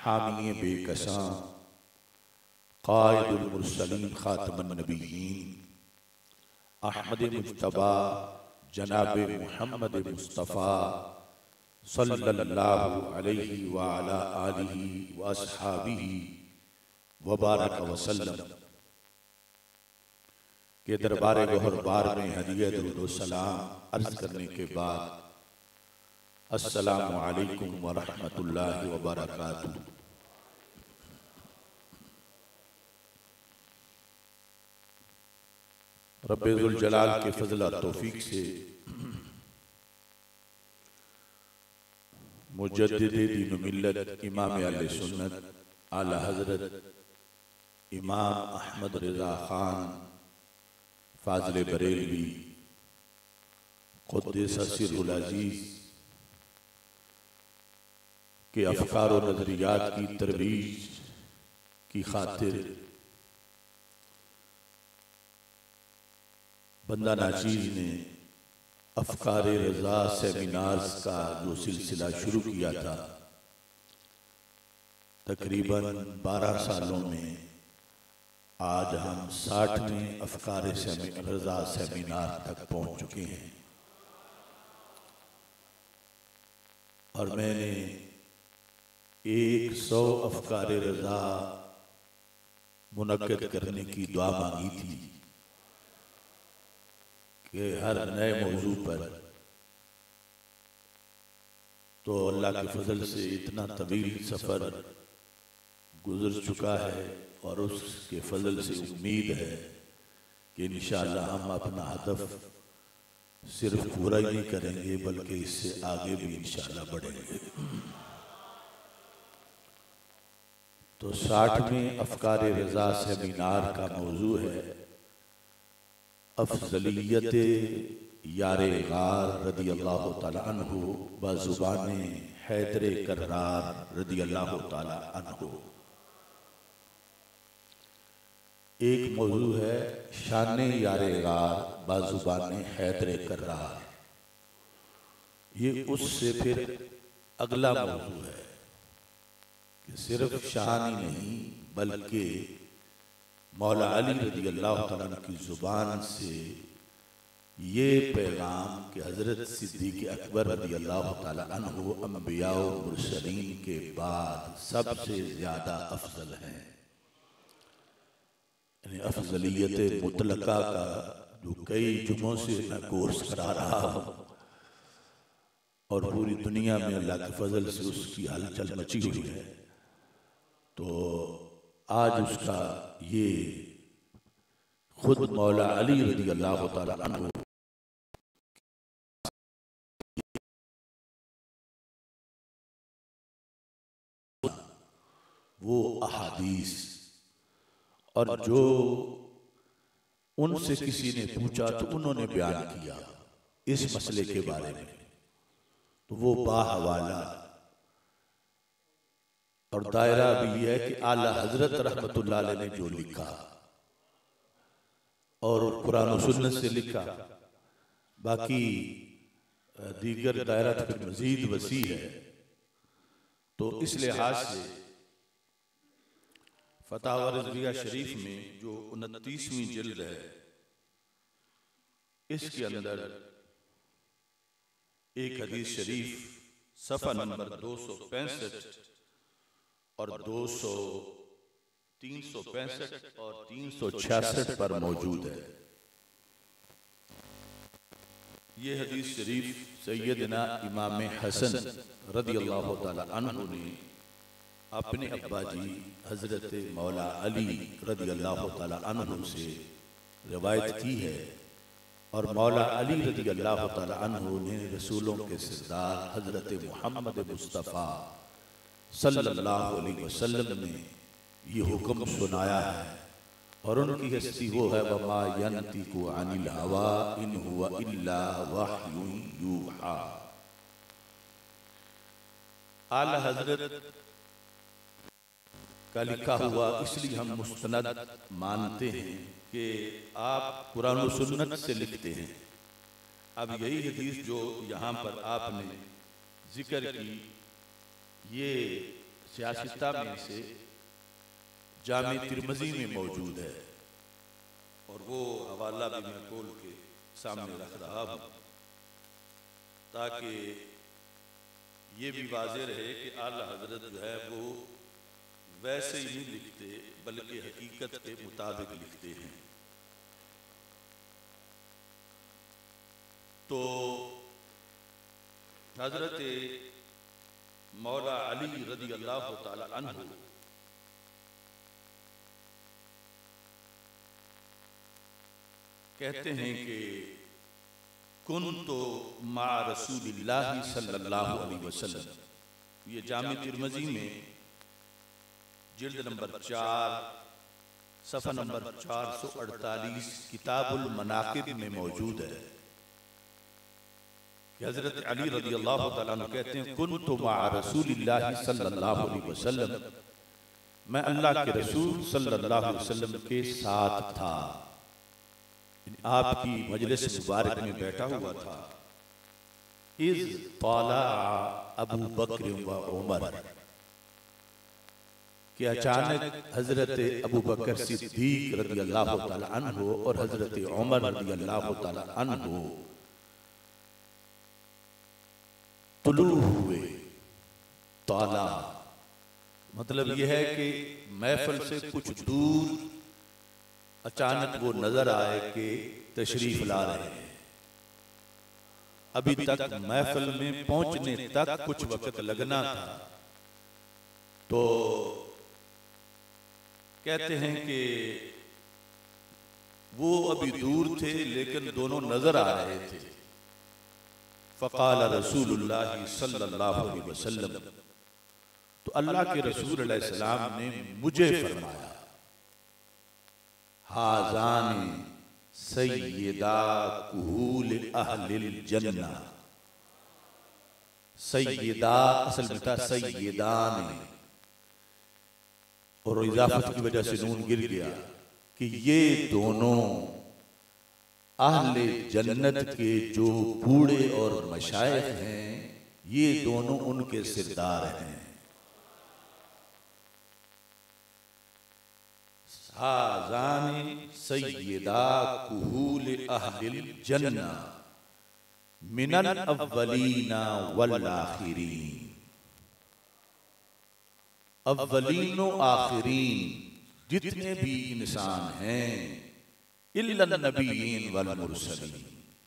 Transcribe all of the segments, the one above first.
हामी बेकसां क़ाइदुल मुरसलीन ख़ातमुन नबिय्यीन अहमद मुज्तबा जनाब मुहम्मद मुस्तफ़ा सल्लल्लाहु अलैहि व अला आलिहि व अस्हाबिहि व बारक वसल्लम के दरबार गौहरबार में हदिया दुरूद व सलाम अर्ज करने के बाद अस्सलामु अलैकुम व रहमतुल्लाहि व बरकातुहू। रब्बे ज़ुल जलाल के फज़ल और तौफीक से मुजद्दिद दीन मिल्लत इमाम अहले सुन्नत आला हज़रत इमाम अहमद रज़ा ख़ान फ़ाज़िल बरेलवी क़ुद्दस सिर्रुल अज़ीज़ के अफ़कार और नज़रियात की तरवीज की खातिर बंदा नाचीज़ ने अफ़कार रज़ा सेमिनार्स का जो सिलसिला शुरू किया था, तकरीबन 12 सालों में आज हम 60वें अफ़कार रज़ा सेमिनार तक पहुँच चुके हैं। और मैंने 100 अफ़कार रज़ा मुनक्किद करने की दुआ मांगी थी कि हर नए मौजू पर, तो अल्लाह के फजल से इतना तवील सफ़र गुजर चुका है और उसके फजल से उम्मीद है कि इंशाअल्लाह हम अपना हदफ सिर्फ पूरा ही नहीं करेंगे बल्कि इससे आगे भी इंशाअल्लाह बढ़ेंगे। तो 60वें अफ़कार रज़ा सेमिनार का मौजू है अफ़ज़लियत यारे गार रदी अल्लाह ताला अन्हु बज़ुबान हैदर कर्रार रदी अल्लाह ताला अन्हु। एक मौजू है शान यारे गार बज़ुबान हैदर कर्रार। ये उससे फिर अगला मौजू है कि सिर्फ शान ही नहीं बल्कि मौला अली रज़ी अल्लाह तआला की ज़ुबान से ये पैगाम कि हज़रत सिद्दीक़ अकबर रज़ी अल्लाह तआला अन्हु अंबिया व मुरसलीन के बाद सबसे ज़्यादा अफजल हैं। यानी अफजलियत मुतलका का जो कई जुमों से मैं कोर्स करा रहा हूँ और पूरी दुनिया में अल्लाह के फजल से उसकी हलचल मची हुई है, तो आज उसका ये खुद मौला अली रज़ी अल्लाह तआला अन्हु वो अहादीस और जो उनसे किसी ने पूछा तो उन्होंने बयान किया इस मसले के बारे में, तो वो बाहवाला और दायरा भी है कि आला हजरत रहमतुल्लाह अलैह ने जो लिखा और कुरान और सुन्नत से लिखा, बाकी दीगर दायरा तो फिर मजीद वसी है। तो इस लिहाज से फतावा रिज़विया शरीफ में जो 29वीं जिल्द है, इसके अंदर एक हदीस शरीफ सफ़ा नंबर 265 और 365 और 366 पर मौजूद है। ये हदीस शरीफ सैयदना इमाम हसन रज़ी अल्लाह तआला अन्हु ने अपने अब्बा जी हज़रत मौला अली रज़ी अल्लाह तआला अन्हु से रिवायत की है और मौला अली रज़ी अल्लाह तआला अन्हु ने रसूलों के सरदार हज़रत मुहम्मद मुस्तफ़ा सल्लल्लाहु अलैहि वसल्लम ने ये हुक्म सुनाया है और उनकी हस्ती वो है वमा यंतिकु अनिल हवा इन हुवा इल्ला वह्युन यूहा। आला हज़रत का लिखा हुआ इसलिए हम मुस्तनद मानते हैं कि आप कुरान और सुन्नत से लिखते हैं। अब यही हदीस जो यहाँ पर आपने जिक्र की, ये सियासता में से जामे तिरमिज़ी में मौजूद है और वो हवाला भी मैं खोल के सामने रख रहा हूँ ताकि ये भी वाज़ेह रहे कि आला हज़रत जो है वो वैसे ही नहीं लिखते बल्कि हकीकत के मुताबिक लिखते हैं। तो हज़रत मौला अली रज़ी अल्लाह तआला अन्हु कहते हैं कि कुन्तु मा रसूलिल्लाहि सल्लल्लाहु अलैहि वसल्लम, ये जामे तिरमिज़ी में जिल्द नंबर 4 सफ़ा नंबर 448 किताबुल मनाक़िब में मौजूद है कि हज़रत अली रज़ी अल्लाह तआला अन्हु कहते हैं कुन्तु मा रसूलिल्लाहि सल्लल्लाहु अलैहि वसल्लम, मैं अल्लाह के रसूल सल्लल्लाहु अलैहि वसल्लम के साथ था, आपकी मजलिस मुबारक में बैठा हुआ था। इज़ ताला अबू बकर व उमर, कि अचानक हजरत अबू बकर सिद्दीक रज़ी अल्लाह तआला अन्हु और हजरत उमर रज़ी अल्लाह तआला अन्हु तुलू हुए। ताला मतलब यह है कि महफिल से कुछ दूर अचानक वो नजर आए कि तशरीफ ला रहे हैं। अभी तक महफिल में पहुंचने तक कुछ वक्त लगना था। तो कहते हैं कि वो अभी दूर थे लेकिन दोनों नजर आ रहे थे। फ़क़ाल रसूलुल्लाह सल्लल्लाहु अलैहि वसल्लम, तो अल्लाह के रसूल अलैहिस्सलाम ने मुझे फरमाया, हाज़ानी सय्यदा कुहूल अहलिल जन्ना। सय्यदा असल में था सय्यदानी, और इजाफत की वजह से नून गिर गया कि ये दोनों अहले जन्नत के जो बूढ़े और मशाइख हैं, ये दोनों उनके सिरदार हैं। हाज़ानी सय्यदा कुहूल अहलिल जन्ना मिनल अव्वलीना वल आखिरीन। अव्वलीन व आखिरीन जितने भी इंसान हैं, इल्लन नबीयीन वल मुरसलीन,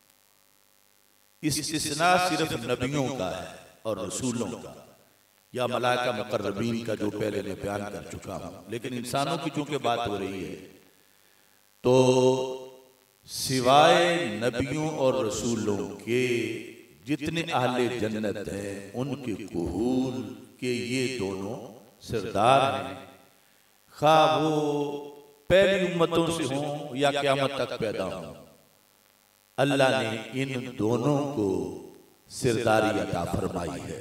इस्तिस्ना सिर्फ नबियों का है और रसूलों का, या मलाइका मुकर्रबीन का जो पहले मैं बयान कर चुका हूं। लेकिन इंसानों की चूंकि बात हो रही है तो सिवाय नबियों और रसूलों के जितने अहले जन्नत हैं उनके कुहूल के ये दोनों सरदार हैं, खा वो पहली उम्मतों से हों या क़यामत तक पैदा हों। अल्लाह ने इन दोनों को सिरदारी अता फरमाई है।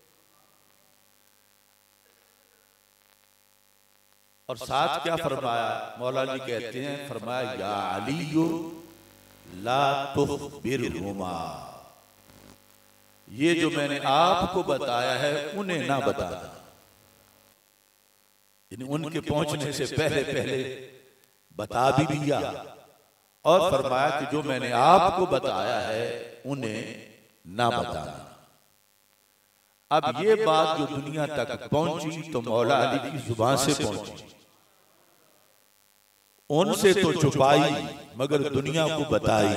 और साथ क्या फरमाया, मौला जी कहते हैं, फरमाया या अलीयो ला तुखबिरहुमा, ये जो मैंने आपको बताया है उन्हें ना बताना। उनके पहुंचने से पहले पहले बता भी दिया और फरमाया कि जो मैंने आपको बताया है उन्हें ना बताना। अब ये बात जो दुनिया तक पहुंची तो मौला अली की जुबान से पहुंची, उनसे तो छुपाई मगर दुनिया को बताई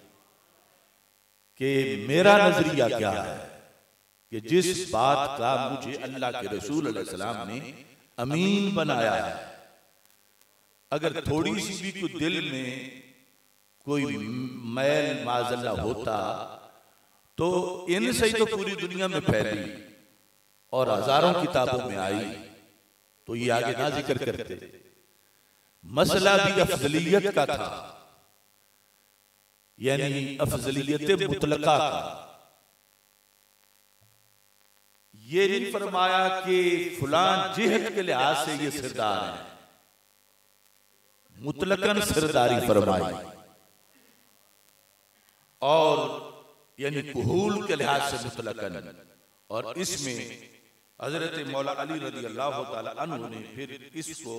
कि मेरा नजरिया क्या है, कि जिस बात का मुझे अल्लाह के रसूल अलैहि सलाम ने अमीन बनाया है, अगर थोड़ी सी भी कोई दिल में कोई मैल माजल्ला होता तो इनसे ही तो पूरी दुनिया में फैली और हजारों किताबों में आई, तो ये आगे ना जिक्र करते। मसला भी अफजलियत का था, यानी अफजलियत मुतलका का। ये नहीं फरमाया कि फलां जिहत के लिहाज से ये सरदार है, मुतलकन सरदारी फरमाई। और यानी कुहूल के लिहाज से मुतलकन, और इसमें हजरत मौला अली रजी अल्लाह तआला अन्हु ने फिर इसको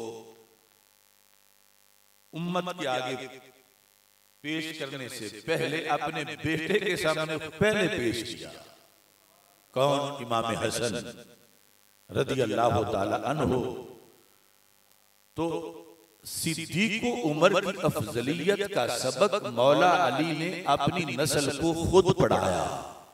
उम्मत के आगे पेश करने से पहले अपने बेटे के सामने पहले पेश किया। कौन? इमाम हसन रजी अल्लाह तआला अन्हु। तो सिद्दीक़ उमर की अफजलियत का सबक मौला अली ने अपनी नस्ल को खुद पढ़ाया।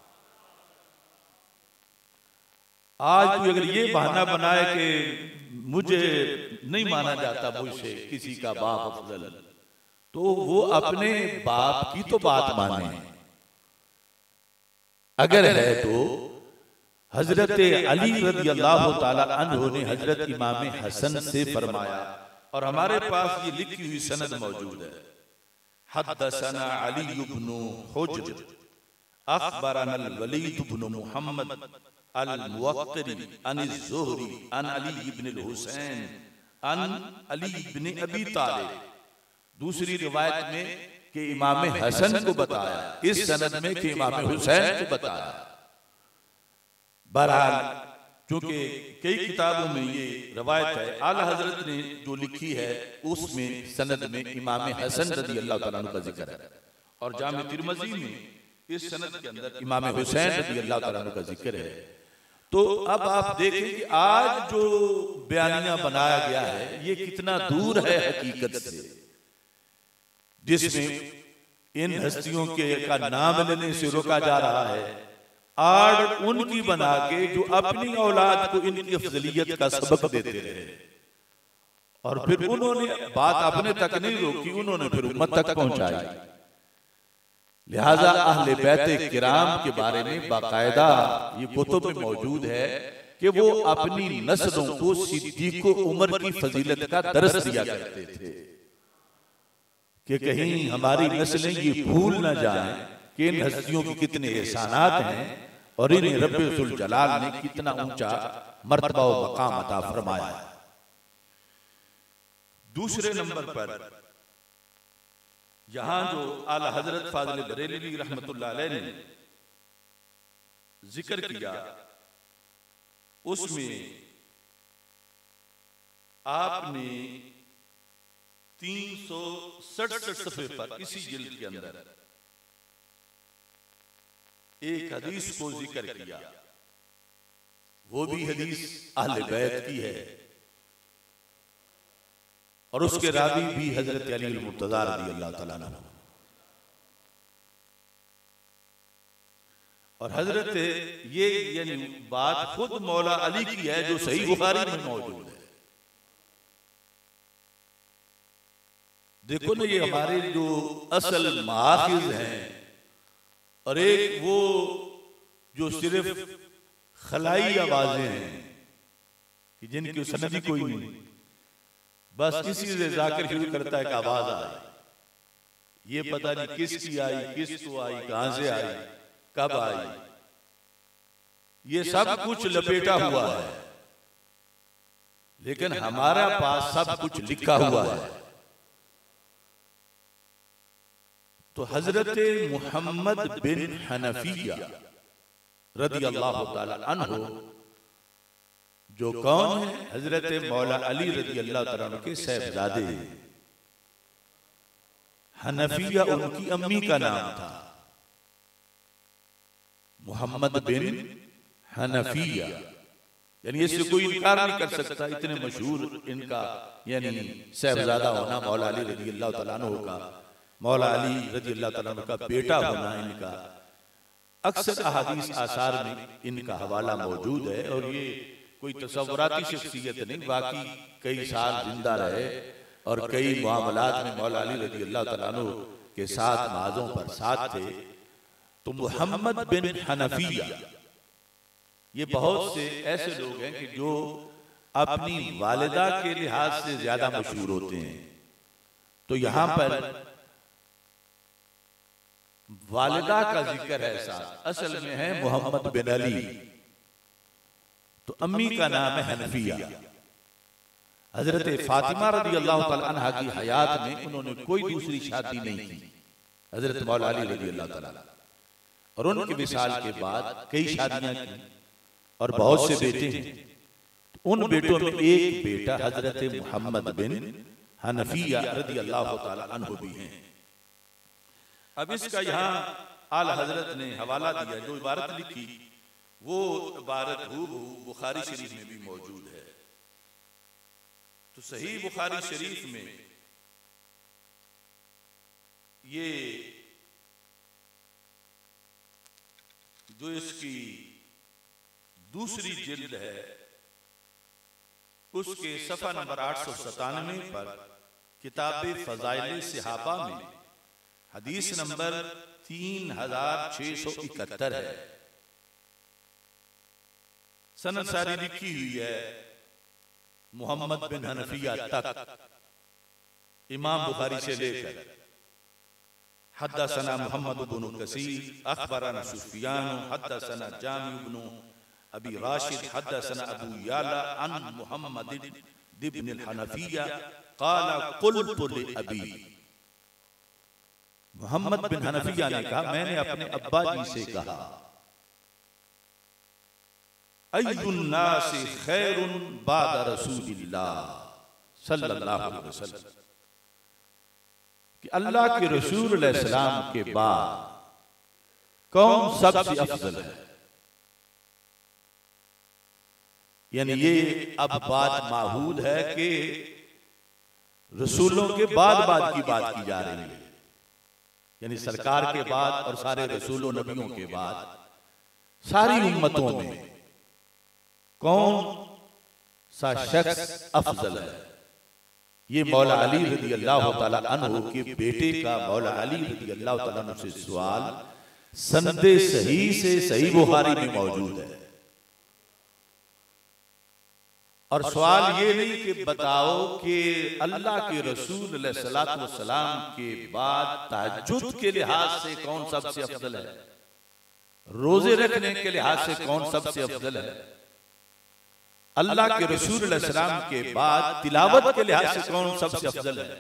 आज कोई अगर ये बहाना बनाए कि मुझे नहीं माना जाता मुझसे किसी का बाप अफजल, तो वो अपने बाप की तो बात माने, अगर है तो हजरत अली रज़ी अल्लाह ताला अन्हु ने हजरत इमाम हसन से फरमाया, और हमारे पास ये लिखी हुई सनद मौजूद है। हद्दसना अली इब्न हुज्र अखबरना अल-वलीद इब्न मुहम्मद अल-मुवक्किरी अन ज़ुहरी अन अली इब्न हुसैन अन अली इब्न अबी तालिब। दूसरी रिवायत में कि इमाम हसन को बताया, इस सनद में कि इमाम हुसैन को बताया। बहरहाल क्योंकि कई किताबों में ये रवायत है, आला हजरत ने जो लिखी है उसमें सनद में इमाम हसन रज़ी अल्लाह तआला अन्हु का जिक्र है, और जामे तिरमिज़ी में इस सनद के अंदर इमाम हुसैन रज़ी अल्लाह तआला अन्हु का जिक्र है। तो अब आप देखें कि आज जो बयानिया बनाया गया है ये कितना दूर है हकीकत से, जिसमें इन हस्तियों के का नाम लेने से रोका जा रहा है, आड़ उनकी बना के जो अपनी औलाद को इनकी अफजलियत का सबक देते रहे, और फिर उन्होंने बात अपने तक नहीं रोकी, उन्होंने फिर उम्मत तक पहुंचाई। लिहाजा अहले बैत किराम के बारे में बाकायदा ये कुतुब में मौजूद है कि वो अपनी नस्लों को सिद्दीक़ उमर की फजीलत का दर्स दिया करते थे, कि कहीं हमारी नस्लें ये भूल न जाएं कि इन हस्तियों के कितने एहसानात हैं और इन्हें रब्बुल जलाल ने कितना ऊंचा मर्तबा व मकाम अता फरमाया। दूसरे नंबर पर यहां जो आला हजरत फाज़िल बरेलवी रहमतुल्लाह अलैह ने जिक्र किया, उसमें आपने 367 सफ़े पर इसी जिल्द के अंदर एक हदीस को जिक्र किया, वो भी हदीस अहले बैत की है, और उसके रावी भी हजरत अली मुर्तज़ा रज़ी अल्लाह तआला अन्हु, और हजरत ये यानी बात खुद मौला अली की है जो सही बुखारी में मौजूद है। देखो ना, ये हमारे जो असल माखिज हैं, और एक वो जो सिर्फ खलाई आवाजें हैं कि जिनकी सनदी कोई नहीं, बस किसी से जाकर शुरू करता है कि आवाज आई, ये पता नहीं किसकी आई, किसको आई, कहां से आई, कब आई, ये सब कुछ लपेटा हुआ है, लेकिन हमारा पास सब कुछ लिखा हुआ है। तो हजरत मुहम्मद बिन हनफिया रज़ी अल्लाह तआला अन्हु जो कौन है, हजरत मौला अली रज़ी अल्लाह तआला अन्हु के साहबजादे, हनफिया उनकी अम्मी का नाम था, मोहम्मद बिन हनफिया, यानी इससे कोई इनकार नहीं कर सकता, इतने मशहूर इनका यानी साहबजादा होना, मौला अली रज़ी अल्लाह तआला अन्हु का, मौला अली रज़ी अल्लाह तआला अन्हु का बेटा होना इनका अक्सर अहादीस आसार में इनका हवाला मौजूद है, और ये कोई तसव्वुराती शख्सियत नहीं, बाकी कई साल जिंदा रहे और कई मामलात में मौला अली रज़ी अल्लाह तआला अन्हु के साथ माज़ों पर साथ थे। तो मुहम्मद बिन हनफिया, ये बहुत से ऐसे लोग हैं कि जो अपनी वालिदा के लिहाज से ज्यादा मशहूर होते हैं। तो यहां पर वालिदा का जिक्र है साथ, असल में है मोहम्मद बिन अली, तो अम्मी का नाम है हनफिया। हजरत फातिमा रज़ी अल्लाह तआला अन्हा की हयात में उन्होंने कोई दूसरी शादी नहीं की, हजरत मौला अली रज़ी अल्लाह तआला, और उनके विसाल के बाद कई शादियां की, और बहुत से बेटे हैं। उन बेटों में एक बेटा हजरत मोहम्मद बिन हनफिया रदियल्लाहु ताला अन्हु भी हैं। अब इसका यहाँ आला हजरत ने हवाला दिया, जो इबारत लिखी वो इबारत हूबहू बुखारी शरीफ में भी मौजूद है। तो सही बुखारी शरीफ में ये जो इसकी दूसरी जिल्द है उसके सफा नंबर 897 पर किताब फजाइल सहाबा में हदीस नंबर 3671 है। सनद सारी लिखी हुई है मोहम्मद बिन हनफिया तक, इमाम बुखारी से लेकर हद्दसना मोहम्मद बिन कसीर अखबरना सुफियान हद्दसना जामी बिन अबी राशिद हद्दसना अबू याला अन मोहम्मद इब्न हनफिया क़ाला क़ुल्तु लि अबी। मोहम्मद बिन हनफिया ने कहा, मैंने अपने अब्बा जी से कहा, अय्युन्नासि खैरुन बाद रसूलिल्लाह सल्लल्लाहु अलैहि वसल्लम, कि अल्लाह के रसूल अलैहिस्सलाम के बाद कौन सबसे अफजल है। यानी ये अब बात माहूल है कि रसूलों के बाद की बात की जा रही है, यानी सरकार के बाद और सारे रसूलों नबियों के बाद सारी उम्मतों में कौन सा शख्स अफजल है। ये मौला अली रदियल्लाहु ताला अन्हु के बेटे का मौला अली रदियल्लाहु ताला अन्हु से सवाल संदे सही से सही बुखारी में मौजूद है। और सवाल ये नहीं कि बताओ कि अल्लाह के रसूल अलैहिस्सलातु वस्सलाम के बाद तहज्जुद के लिहाज से कौन सबसे अफजल है, रोजे रखने के लिहाज से कौन सबसे अफजल है, अल्लाह के रसूल अलैहिस्सलाम के बाद तिलावत के लिहाज से कौन सबसे अफजल है,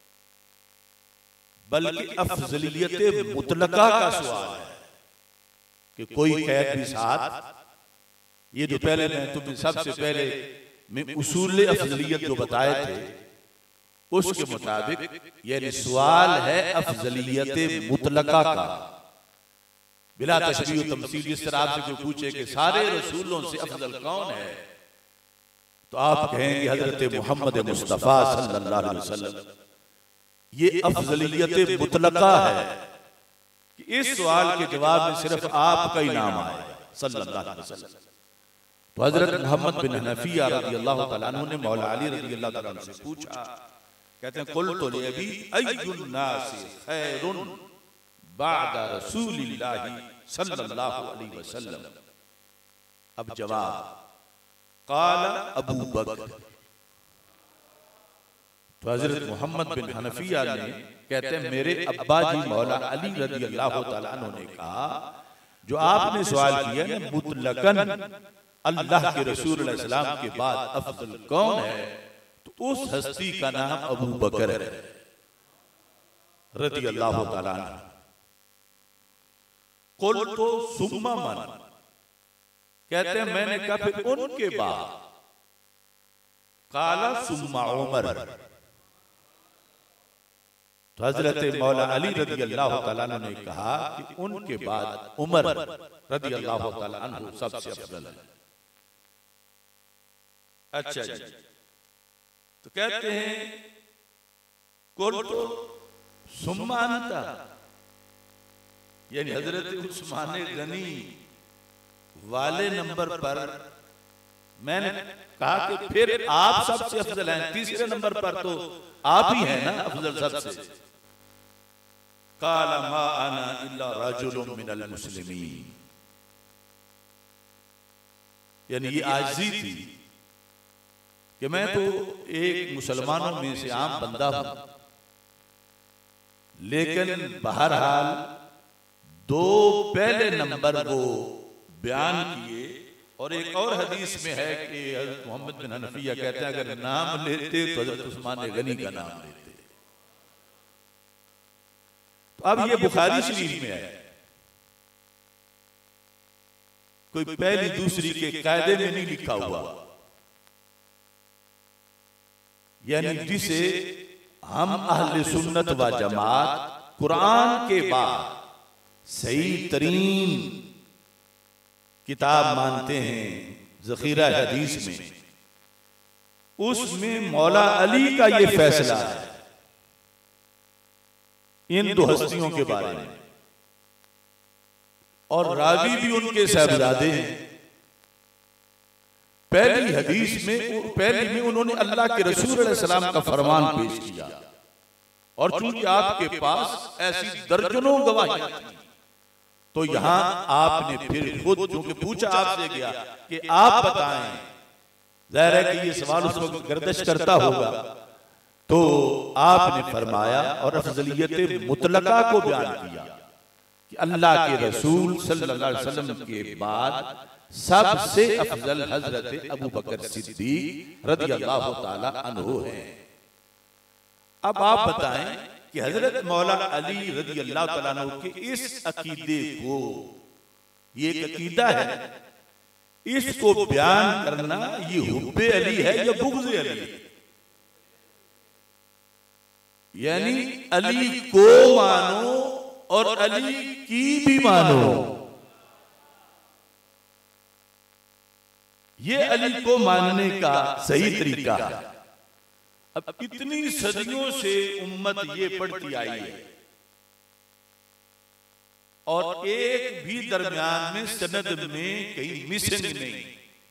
बल्कि अफजलियत मुतलका का सवाल है कि कोई कैद भी साथ। ये जो पहले मैं तुम्हें सबसे पहले में उसूल अफजलियत जो बताए थे उसके मुताबिक यानी सवाल है अफजलियत मुतलका का, बिला तशबीह तमसील। इस तरह आपसे कोई पूछे कि सारे रसूलों से अफजल कौन है, तो आप कहेंगे हजरत मोहम्मद मुस्तफा सल्लल्लाहु अलैहि वसल्लम। ये अफजलियत मुतलका है कि इस सवाल के जवाब में सिर्फ आपका ही नाम आए सल्लल्लाहु अलैहि वसल्लम। तो हजरत मोहम्मद बिन हनफिया रदियल्लाहु ताला अन्हु ने मौला अली रदियल्लाहु ताला अन्हु से पूछा, कहते हैं कुल्तु लि अबी अय्युन नासि खैरुन बअदा रसूलिल्लाहि सल्लल्लाहु अलैहि वसल्लम। अब जवाब क़ाला अबू बकर। तो हजरत मोहम्मद बिन हनफिया ने कहते हैं मेरे अब्बा जी मौला अली रदियल्लाहु ताला अन्हु ने कहा, जो आपने सवाल किया ना मुतलकन अल्लाह के रसूल अलैहिस्सलाम के बाद अफजल कौन है, तो उस हस्ती का नाम अबू बकर है रदियल्लाहु ताला अन्हु। क़ुल्तु सुम्मा मन, कहते हैं मैंने कहा फिर उनके बाद, क़ाला सुम्मा उमर। तो हजरत मौला अली रदियल्लाहु ताला अन्हु ने कहा कि उनके बाद उमर रदियल्लाहु ताला अन्हु सबसे अफजल है। अच्छा जी, तो कहते हैं कुल्तु सुम्मा अंता, यानी हजरत उस्मान गनी वाले नंबर पर मैंने कहा कि फिर आप सबसे अफजल हैं, तीसरे नंबर पर तो आप ही हैं ना अफजल सबसे। क़ाला मा अना इल्ला रजुलुम मिनल मुस्लिमीन, यानी ये आजिज़ी थी कि मैं तो एक मुसलमानों में से आम बंदा हूं, लेकिन बहरहाल दो पहले नंबर वो बयान किए। और एक और हदीस में है कि हज़रत मोहम्मद बिन हनफिया कहते हैं अगर नाम लेते तो हज़रत उस्मान गनी का नाम लेते। तो अब ये बुखारी शरीफ में है कोई पहली दूसरी के कायदे में नहीं लिखा हुआ, यानी जिसे हम अहले सुन्नत व जमात कुरान के बाद सही तरीन किताब मानते हैं ज़ख़ीरा हदीस में, उसमें मौला अली का ये फैसला है इन दो हस्तियों के बारे में, और रावी भी उनके साहबजादे हैं। पहली हदीस में, पहली में उन्होंने अल्लाह के रसूल अलैहि सलाम का फरमान पेश किया, और चूंकि आपके पास ऐसी दर्जनों गवाहियां थी, तो यहां आपने फिर खुद चूंकि पूछा आपसे गया कि आप बताएं, जाहिर है कि ये सवाल उस वक्त गर्दिश करता होगा, तो आपने फरमाया और अफजलियत मुतलका को बयान किया कि अल्लाह के रसूल सल्लल्लाहु अलैहि वसल्लम के बाद सबसे अफजल हजरत अबू बकर सिद्दीक रदियल्लाहु ताला अन्हु हैं। अब आप बताएं कि हजरत मौला अली रदियल्लाहु ताला अन्हु के इस अकीदे को, ये एक अकीदा है, इसको बयान करना ये हुब्बे अली है या बुग़्ज़े अली है? यानी अली को मानो और अली की भी मानो, ये अली को मानने का सही तरीका है। अब इतनी सदियों से उम्मत ये पढ़ती आई है, और एक भी दरमियान में सनद में कहीं मिसिंग नहीं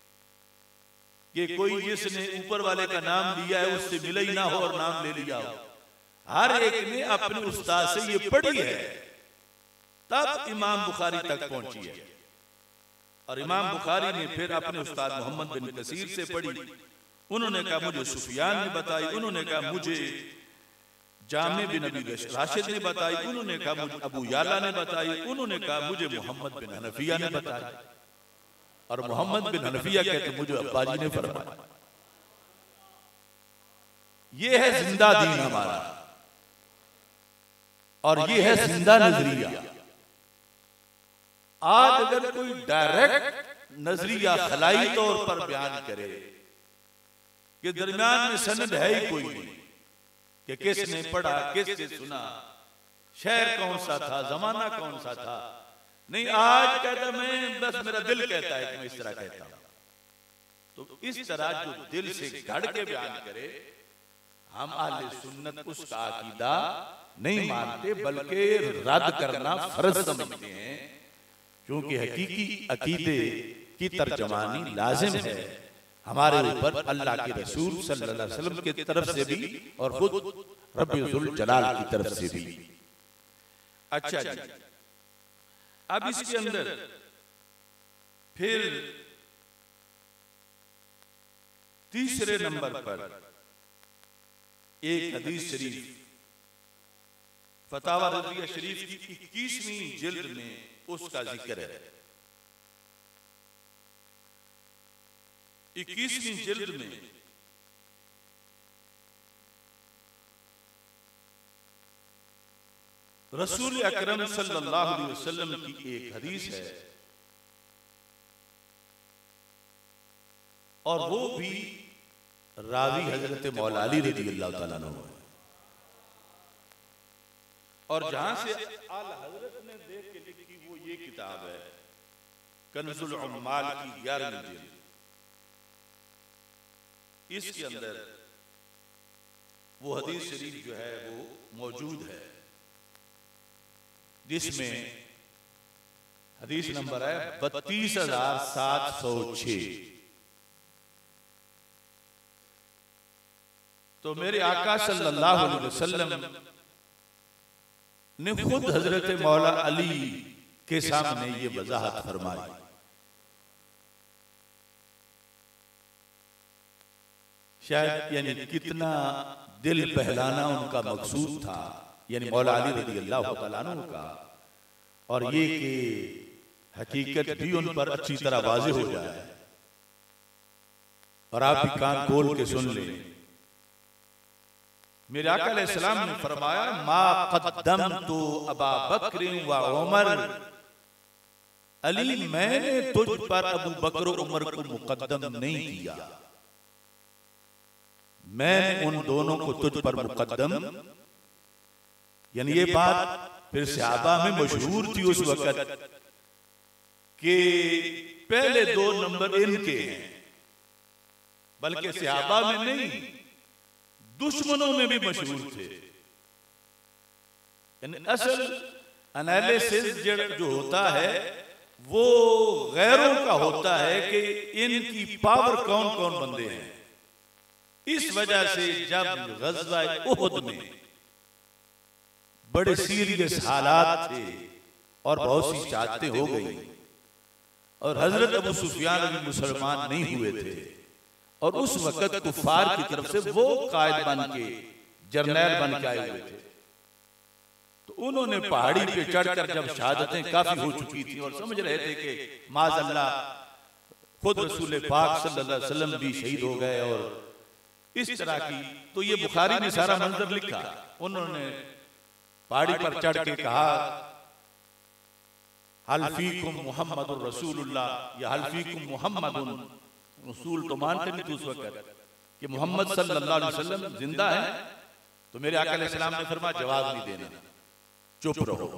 कि कोई जिसने ऊपर वाले का नाम लिया है उससे मिला ही ना हो और नाम ले लिया हो। हर एक ने अपने उस्ताद से ये पढ़ी है, तब इमाम बुखारी तक पहुंची है, और इमाम बुखारी ने फिर अपने उस्ताद मोहम्मद बिन कसीर से पढ़ी। उन्होंने कहा मुझे सुफियान ने बताई, उन्होंने कहा मुझे जामे बिन अबी राशिद ने बताई, उन्होंने कहा मुझे अबू याला ने बताई, उन्होंने कहा मुझे मोहम्मद बिन हनफिया ने बताई, और मोहम्मद बिन हनफिया कहते मुझे अब्बाजी ने फरमाया। ये है जिंदा दीन हमारा, और ये है जिंदा नजरिया। आज अगर कोई डायरेक्ट नजरिया खलाई तौर पर बयान करे कि दरमियान में सनद है ही कोई नहीं कि किसने पढ़ा, किसने सुना, शहर कौन सा था, जमाना कौन सा था, नहीं, आज कहता मैं बस मेरा दिल कहता है कि मैं इस तरह कहता हूं। तो इस तरह जो दिल से घड़ के बयान करे, हम अहले सुन्नत उसका अकीदा नहीं मानते, बल्कि रद्द करना फर्ज समझते हैं, क्योंकि हकीकी अकीदे की तर्जमानी लाजिम है हमारे ऊपर अल्लाह के रसूल सल्लल्लाहु अलैहि वसल्लम की तरफ से भी और खुद रब्बुल जलाल की तरफ से भी। अच्छा जी, अब इसके अंदर फिर तीसरे नंबर पर एक हदीस शरीफ फतावा रज़िया शरीफ की 21वीं जिल्द में उसका जिक्र है। 21वीं जिल्द में रसूल अकरम सल्लल्लाहु अलैहि वसल्लम की एक हदीस है, और वो भी रावी हजरत मौला अली रज़ियल्लाहु ताला अन्हु है, और जहां से आला हजरत ने देख के लिखी वो ये किताब है कन्ज़ुल उम्माल की 11वीं जिल्द। इसके अंदर वो हदीस शरीफ जो है वो मौजूद है, जिसमें हदीस नंबर है 32,706। तो मेरे आका सल्लल्लाहु अलैहि वसल्लम ने खुद हजरत मौला अली के सामने ये वजाहत फरमाई। शायद यानी कितना दिल बहलाना उनका मकसूद था, यानी मौला अली रज़ियल्लाहु ताला अन्हु का, और ये कि हकीकत भी उन पर अच्छी तरह वाज़ेह हो जाए, और आप भी कान खोल के सुन लें। मेरे आका अलैहिस्सलाम ने फरमाया मा क़द्दमतु अबा बकर व उमर अली मैंने तुझ पर अबू बकर और उमर को मुकद्दम नहीं किया, मैंने उन दोनों को तुझ पर मुकद्दम। यानी ये बात फिर सहाबा में मशहूर थी उस वक्त कि पहले 2 नंबर इनके हैं, बल्कि सहाबा में नहीं दुश्मनों में भी मशहूर थे। यानी असल एनालिसिस जो होता है वो गैरों का होता है कि इनकी पावर कौन कौन बंदे हैं। इस वजह से जब गज़वा उहुद में बड़े सीरियस हालात थे और बहुत सी चाहते हो गई और हजरत अबू सुफियान अभी मुसलमान नहीं हुए थे और उस वक्त कुफार की तरफ से वो कायद बन के जर्नैल बन के आए हुए थे, तो उन्होंने पहाड़ी पे चढ़कर जब शहादतें काफी हो चुकी थी और समझ रहे थे कि माज़अल्लाह खुद रसूल पाक सल्लल्लाहु अलैहि वसल्लम भी शहीद हो गए और इस तरह की, तो ये बुखारी ने सारा मंजर लिखा। उन्होंने पहाड़ी पर चढ़ के कहा हल फीकुम मुहम्मदुर रसूलुल्लाह या हल फीकुम मुहम्मदुन, रसूल तो मानते नहीं थे उस वक्त कि मोहम्मद सल्लल्लाहु अलैहि वसल्लम जिंदा है। तो मेरे आका अलैहिस्सलाम ने फरमाया जवाब नहीं देना, चुप रहो।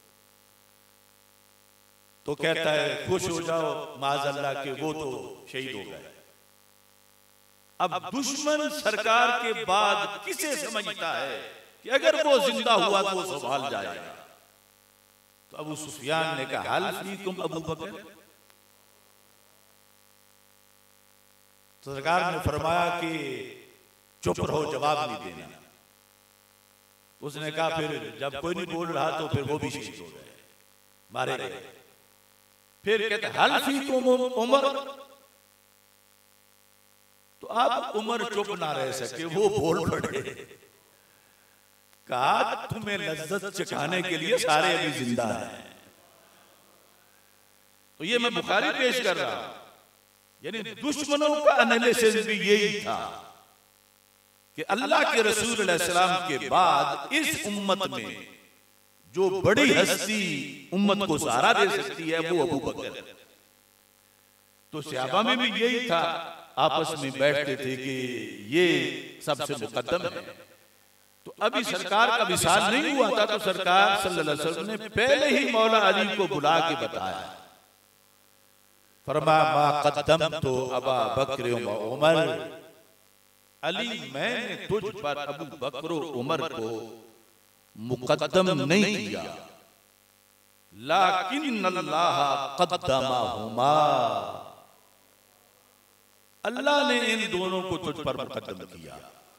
तो कहता है खुश हो जाओ माज़अल्लाह के वो तो शहीद हो गए। अब दुश्मन सरकार के बाद किसे समझता है कि अगर वो जिंदा हुआ तो वो संभाल जाएगा। तो अबू सुफियान ने कहा हल फीकुम अबू बकर, तो सरकार ने फरमाया कि चुप रहो जवाब नहीं देना। उसने कहा फिर जब कोई नहीं बोल रहा तो फिर वो भी शहीद हो गए, मारे गए। फिर कहते हल फीकुम उमर, तो अब उमर चुप ना रह सके, वो बोल पड़े। कहा तुम्हें लज्जत चखाने के लिए सारे अभी जिंदा हैं। तो ये मैं बुखारी पेश कर रहा हूं, यानी दुश्मनों का एनालिसिस भी यही था कि अल्लाह के रसूल अलैहिस्सलाम के बाद इस उम्मत में जो बड़ी हस्ती उम्मत को सहारा दे सकती है वो अबू बकर है। तो सहाबा में भी यही था, आपस में बैठते थे कि ये सबसे मुकद्दम है। तो अभी सरकार का विसाल नहीं हुआ था, तो सरकार सल्लल्लाहु अलैहि वसल्लम ने पहले ही मौला अली को बुला के बताया, फरमाया मा कद्दम तो अबा बकर व उमर, अली मैंने तुझ पर अबू बकर और उमर को मुकद्दम नहीं किया, लाकिन अल्लाह कद्दमहुमा, अल्लाह ने इन दोनों को तुझ पर मुकद्दम किया।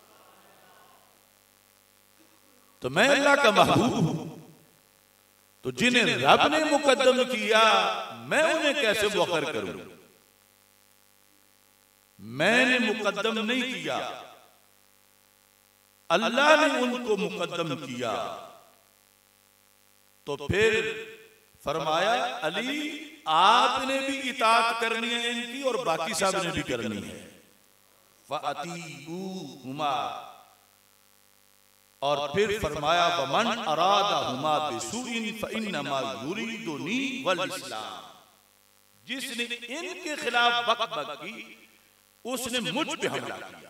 तो मैं अल्लाह का महबूब हूं, तो जिन्हें रब ने मुकद्दम किया मैं उन्हें कैसे मुअख्खर करूं? मैंने मुकद्दम नहीं किया, अल्लाह ने उनको मुकद्दम किया। तो फिर फरमाया अली आपने भी इताअत करनी है इनकी और बाकी सब ने भी करनी है। फअतीउहुमा, और फिर फरमाया वमन अरादहुमा बिसुइन फइन्नमा युरीदुनी वल इस्लाम, जिसने इनके खिलाफ बकबक की उसने मुझ पे हमला किया।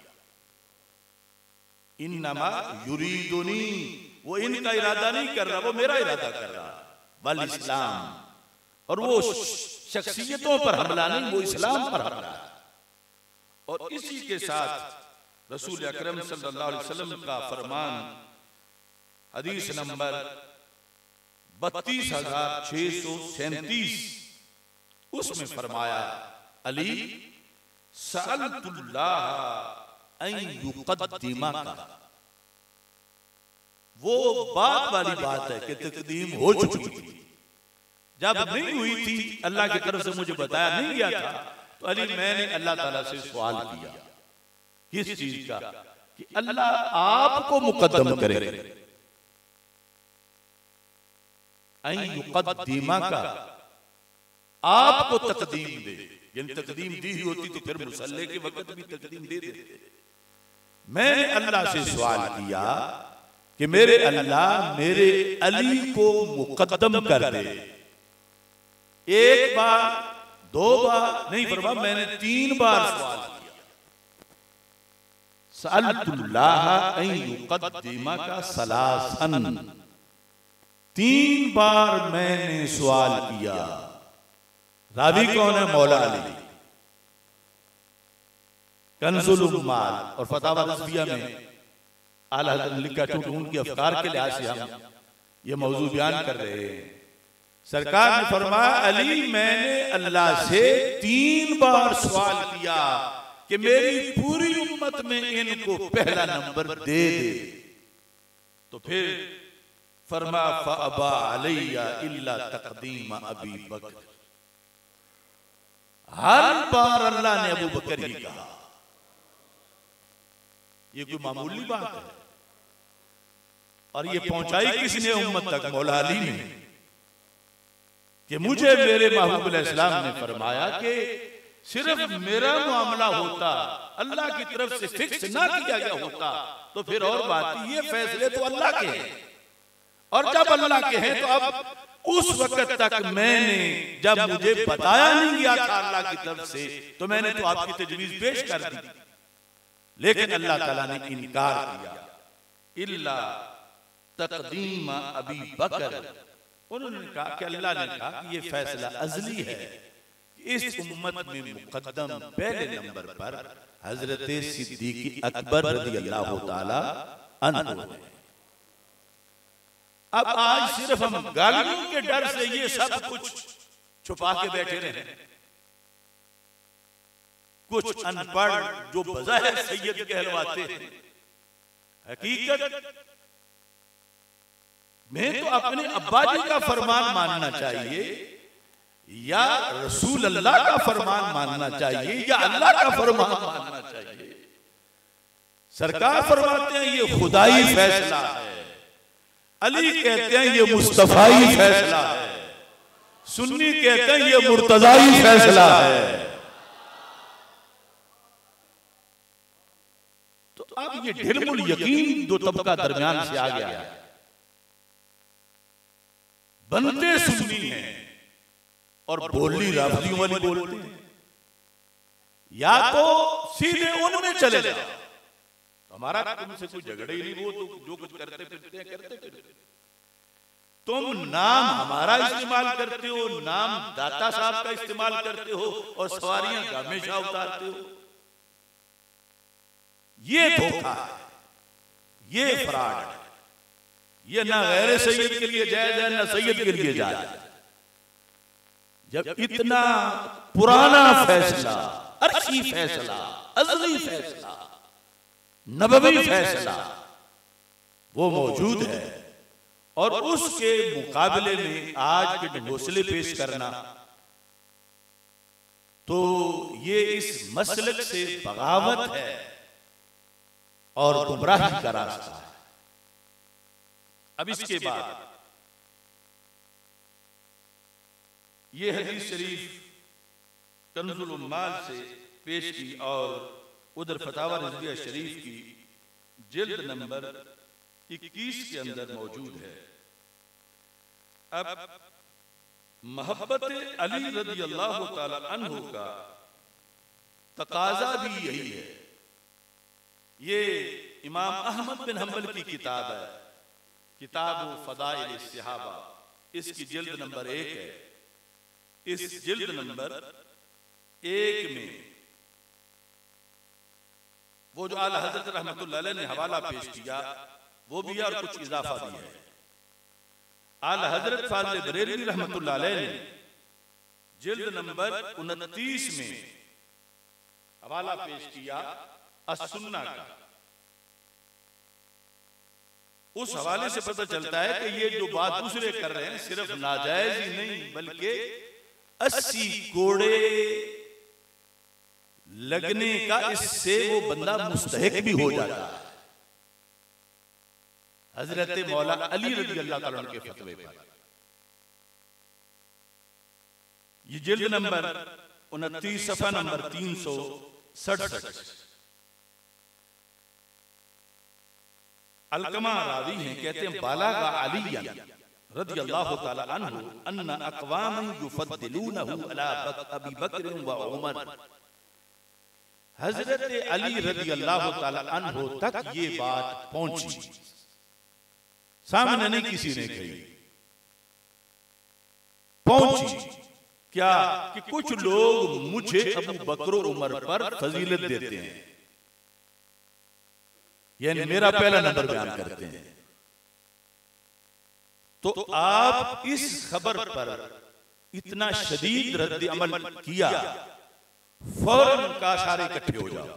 इन्नमा युरीदुनी, वो इनका इरादा नहीं कर रहा, वो मेरा इरादा कर रहा, वल इस्लाम, और वो शख्सियतों पर हमला नहीं, वो इस्लाम पर हमला। और इसी के साथ रसूल अकरम सल्लल्लाहु अलैहि वसल्लम का फरमान हदीस नंबर 32,637, उसमें फरमाया अली सअलतुल्लाह अन युक़द्दिमका, वो बात वाली बात है कि तकदीम हो चुकी थी, जब नहीं हुई थी अल्लाह की तरफ से मुझे बताया नहीं गया था, तो अली मैंने अल्लाह ताला से सवाल किया किस चीज का, कि अल्लाह आपको मुकद्दम करे, अन युक़द्दिमका, आपको तकदीम दे। यानी तकदीम दी ही होती तो फिर मुसल्ले के वक्त भी तकदीम दे देते। मैंने अल्लाह से सवाल किया कि मेरे अल्लाह मेरे अली को मुकद्दम कर दे। एक बार, दो बार नहीं, फरमा मैंने 3 बार सवाल किया। सअल्तुल्लाह अन युक़द्दिमा का सलासन, 3 बार मैंने सवाल किया। रावी कौन है? मौला अली। कंजुल उम्माल और फतावा रज़विया में आला हज़रत लिखा, क्योंकि उनके अफकार के लिहाज से हम ये मौजू बयान कर रहे हैं। सरकार ने फरमाया, अली मैंने अल्लाह से 3 बार सवाल किया कि मेरी पूरी उम्मत में इनको पहला नंबर दे दे। तो फिर फरमा फ़अबा अलैया इल्ला तक़दीम अबी बकर। हर बार अल्लाह ने अबू बकर ही कहा। ये कोई मामूली बात है? और ये पहुंचाई किसने उम्मत तक? मौला अली ने, कि मुझे मेरे महबूब अलैहिस्सलाम ने फरमाया कि सिर्फ मेरा मामला होता, अल्लाह की तरफ से फिक्स ना किया गया होता तो फिर और बात, ये फैसले तो अल्लाह के हैं। और जब अल्लाह के हैं तो अब उस वक्त तक मैंने, जब मुझे बताया नहीं गया था अल्लाह की तरफ से, तो मैंने तो आपकी तजवीज पेश कर दी, लेकिन अल्लाह ताला ने इनकार किया। इल्ला तक़दीम अबी बकर, उन्होंने कहा कि अल्लाह ने कहा कि ये फैसला अज़ली है, इस उम्मत में मुक़द्दम पहले नंबर पर हजरत सिद्दीक़ अकबर रज़ियल्लाहु ताला अन्हु है। अब आज सिर्फ हम गालियों के डर से ये सब कुछ छुपा के बैठे रहे। कुछ अनपढ़ जो बज़ाहिर सैयद कहलवाते हैं, हकीकत में तो अपने अब्बा जी का फरमान मानना चाहिए, या रसूल अल्लाह का फरमान मानना चाहिए, या अल्लाह का फरमान मानना चाहिए। सरकार फरमाते हैं ये खुदाई फैसला है, अली कहते हैं ये मुस्तफाई फैसला है, सुन्नी कहते हैं ये मुर्तजाई फैसला है। तो अब ये ढिलमुल यकीन दो तबका दरमियान से आ गया है। बनते सुन्नी हैं और बोली राफियों वाली बोलते हैं, या तो सीधे उनमें चले जाओ, हमारा तुमसे कोई झगड़ा ही नहीं, वो तो जो कुछ करते फिरते हैं करते फिरते। तुम नाम हमारा इस्तेमाल करते हो, नाम दाता साहब का इस्तेमाल करते हो और सवारियां हमेशा उतारते हो। ये धोखा है, ये फ्रॉड है, ये ना गैर सैयद के लिए जायज है ना सैयद के लिए जायज है। जब इतना पुराना फैसला, अर्शी फैसला, अज़ली फैसला, नबवी फैसला वो मौजूद है, और उसके मुकाबले में आज के हौसले पेश करना, तो ये इस मसलक से बगावत है और गुमराही का रास्ता है। अब इसके बाद ये हदीस शरीफ कंजुल उम्माल से पेश की और उधर फतावा रज़विया शरीफ की जिल्द नंबर 21 के अंदर मौजूद है। अब मोहब्बत अली रज़ियल्लाहु ताला अन्हु का तकाजा भी यही है। ये इमाम अहमद बिन हम्बल की किताब है, किताब फ़दाइल सहाबा, इसकी जिल्द नंबर 1 है। इस जिल्द नंबर 1 में वो जो आला हज़रत रहमतुल्लाह अलैह ने हवाला पेश किया वो भी है और कुछ इजाफा भी है। आला हज़रत फाज़िल बरेलवी रहमतुल्लाह अलैह ने जिल्द नंबर 29 में हवाला पेश किया अस्सुन्ना का। उस हवाले से पता चलता है कि ये जो बात दूसरे कर रहे हैं सिर्फ नाजायज ही नहीं बल्कि 80 कोड़े लगने का इससे वो बंदा मुस्तहिक भी हो जाता है। हजरत मौला अली रज़ियल्लाहु ताला अन्हु के फतवे पर ये जिल्द नंबर 29 सफ़ा नंबर 367। अलकमा रावी हैं, कहते हैं बालागा अलिया रदियल्लाहु ताला अन्हु अन्ना अक़वामन युफ़द्दिलूनहु अला अबी बकर व उमर। हजरत अली रदियल्लाहु ताला अन्हु तक ये बात पहुंची, सामने नहीं किसी ने कही, पहुंची क्या कि कुछ लोग मुझे अबू बकर उमर पर फजीलत देते हैं, यानी मेरा पहला नंबर बयान करते हैं। तो आप इस खबर पर इतना शदीद रद्द अमल किया, फौरन का सारे इकट्ठे हो जाओ।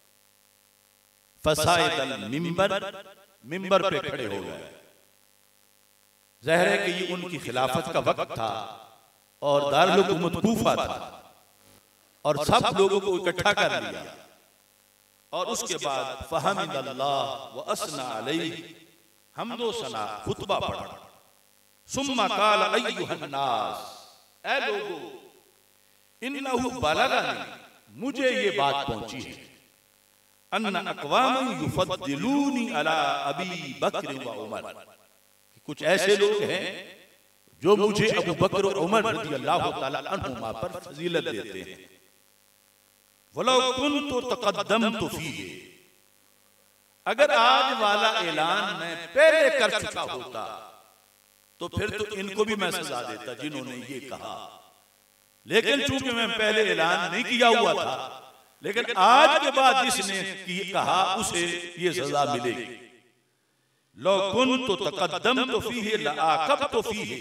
फसाइदल मिंबर, मिंबर पे खड़े हो गए। ज़ाहिर है कि ये उनकी खिलाफत का वक्त था और दारुल हुकूमत कूफा था, और सब लोगों को इकट्ठा कर लिया। और उसके बाद फहमिदल्लाह व असना अलैहि, हम्दो सना खुतबा पढ़ा। सुम्मा काल अय्युहन नास, ऐ लोगों, इन्नहु बलगनी, मुझे ये बात पहुंची है, अन्ना अक़वामन युफ़द्दिलूनी अला अबी बकर व उमर, कुछ ऐसे लोग हैं जो मुझे अबू बकर और उमर रज़ियल्लाहु ताला अन्हुमा पर फजीलत देते हैं। वलो कुन्तु तक़द्दमतु फ़ीही, अगर आज वाला ऐलान मैं पहले कर चुका होता तो फिर तो इनको भी मैं सजा देता जिन्होंने ये कहा। लेकिन चूंकि मैं पहले ऐलान नहीं किया हुआ था, लेकिन आज के बाद जिसने कहा उसे ये सजा मिलेगी। लो कुन्तु तक़द्दमतु फ़ीही लआक़बतु फ़ीही,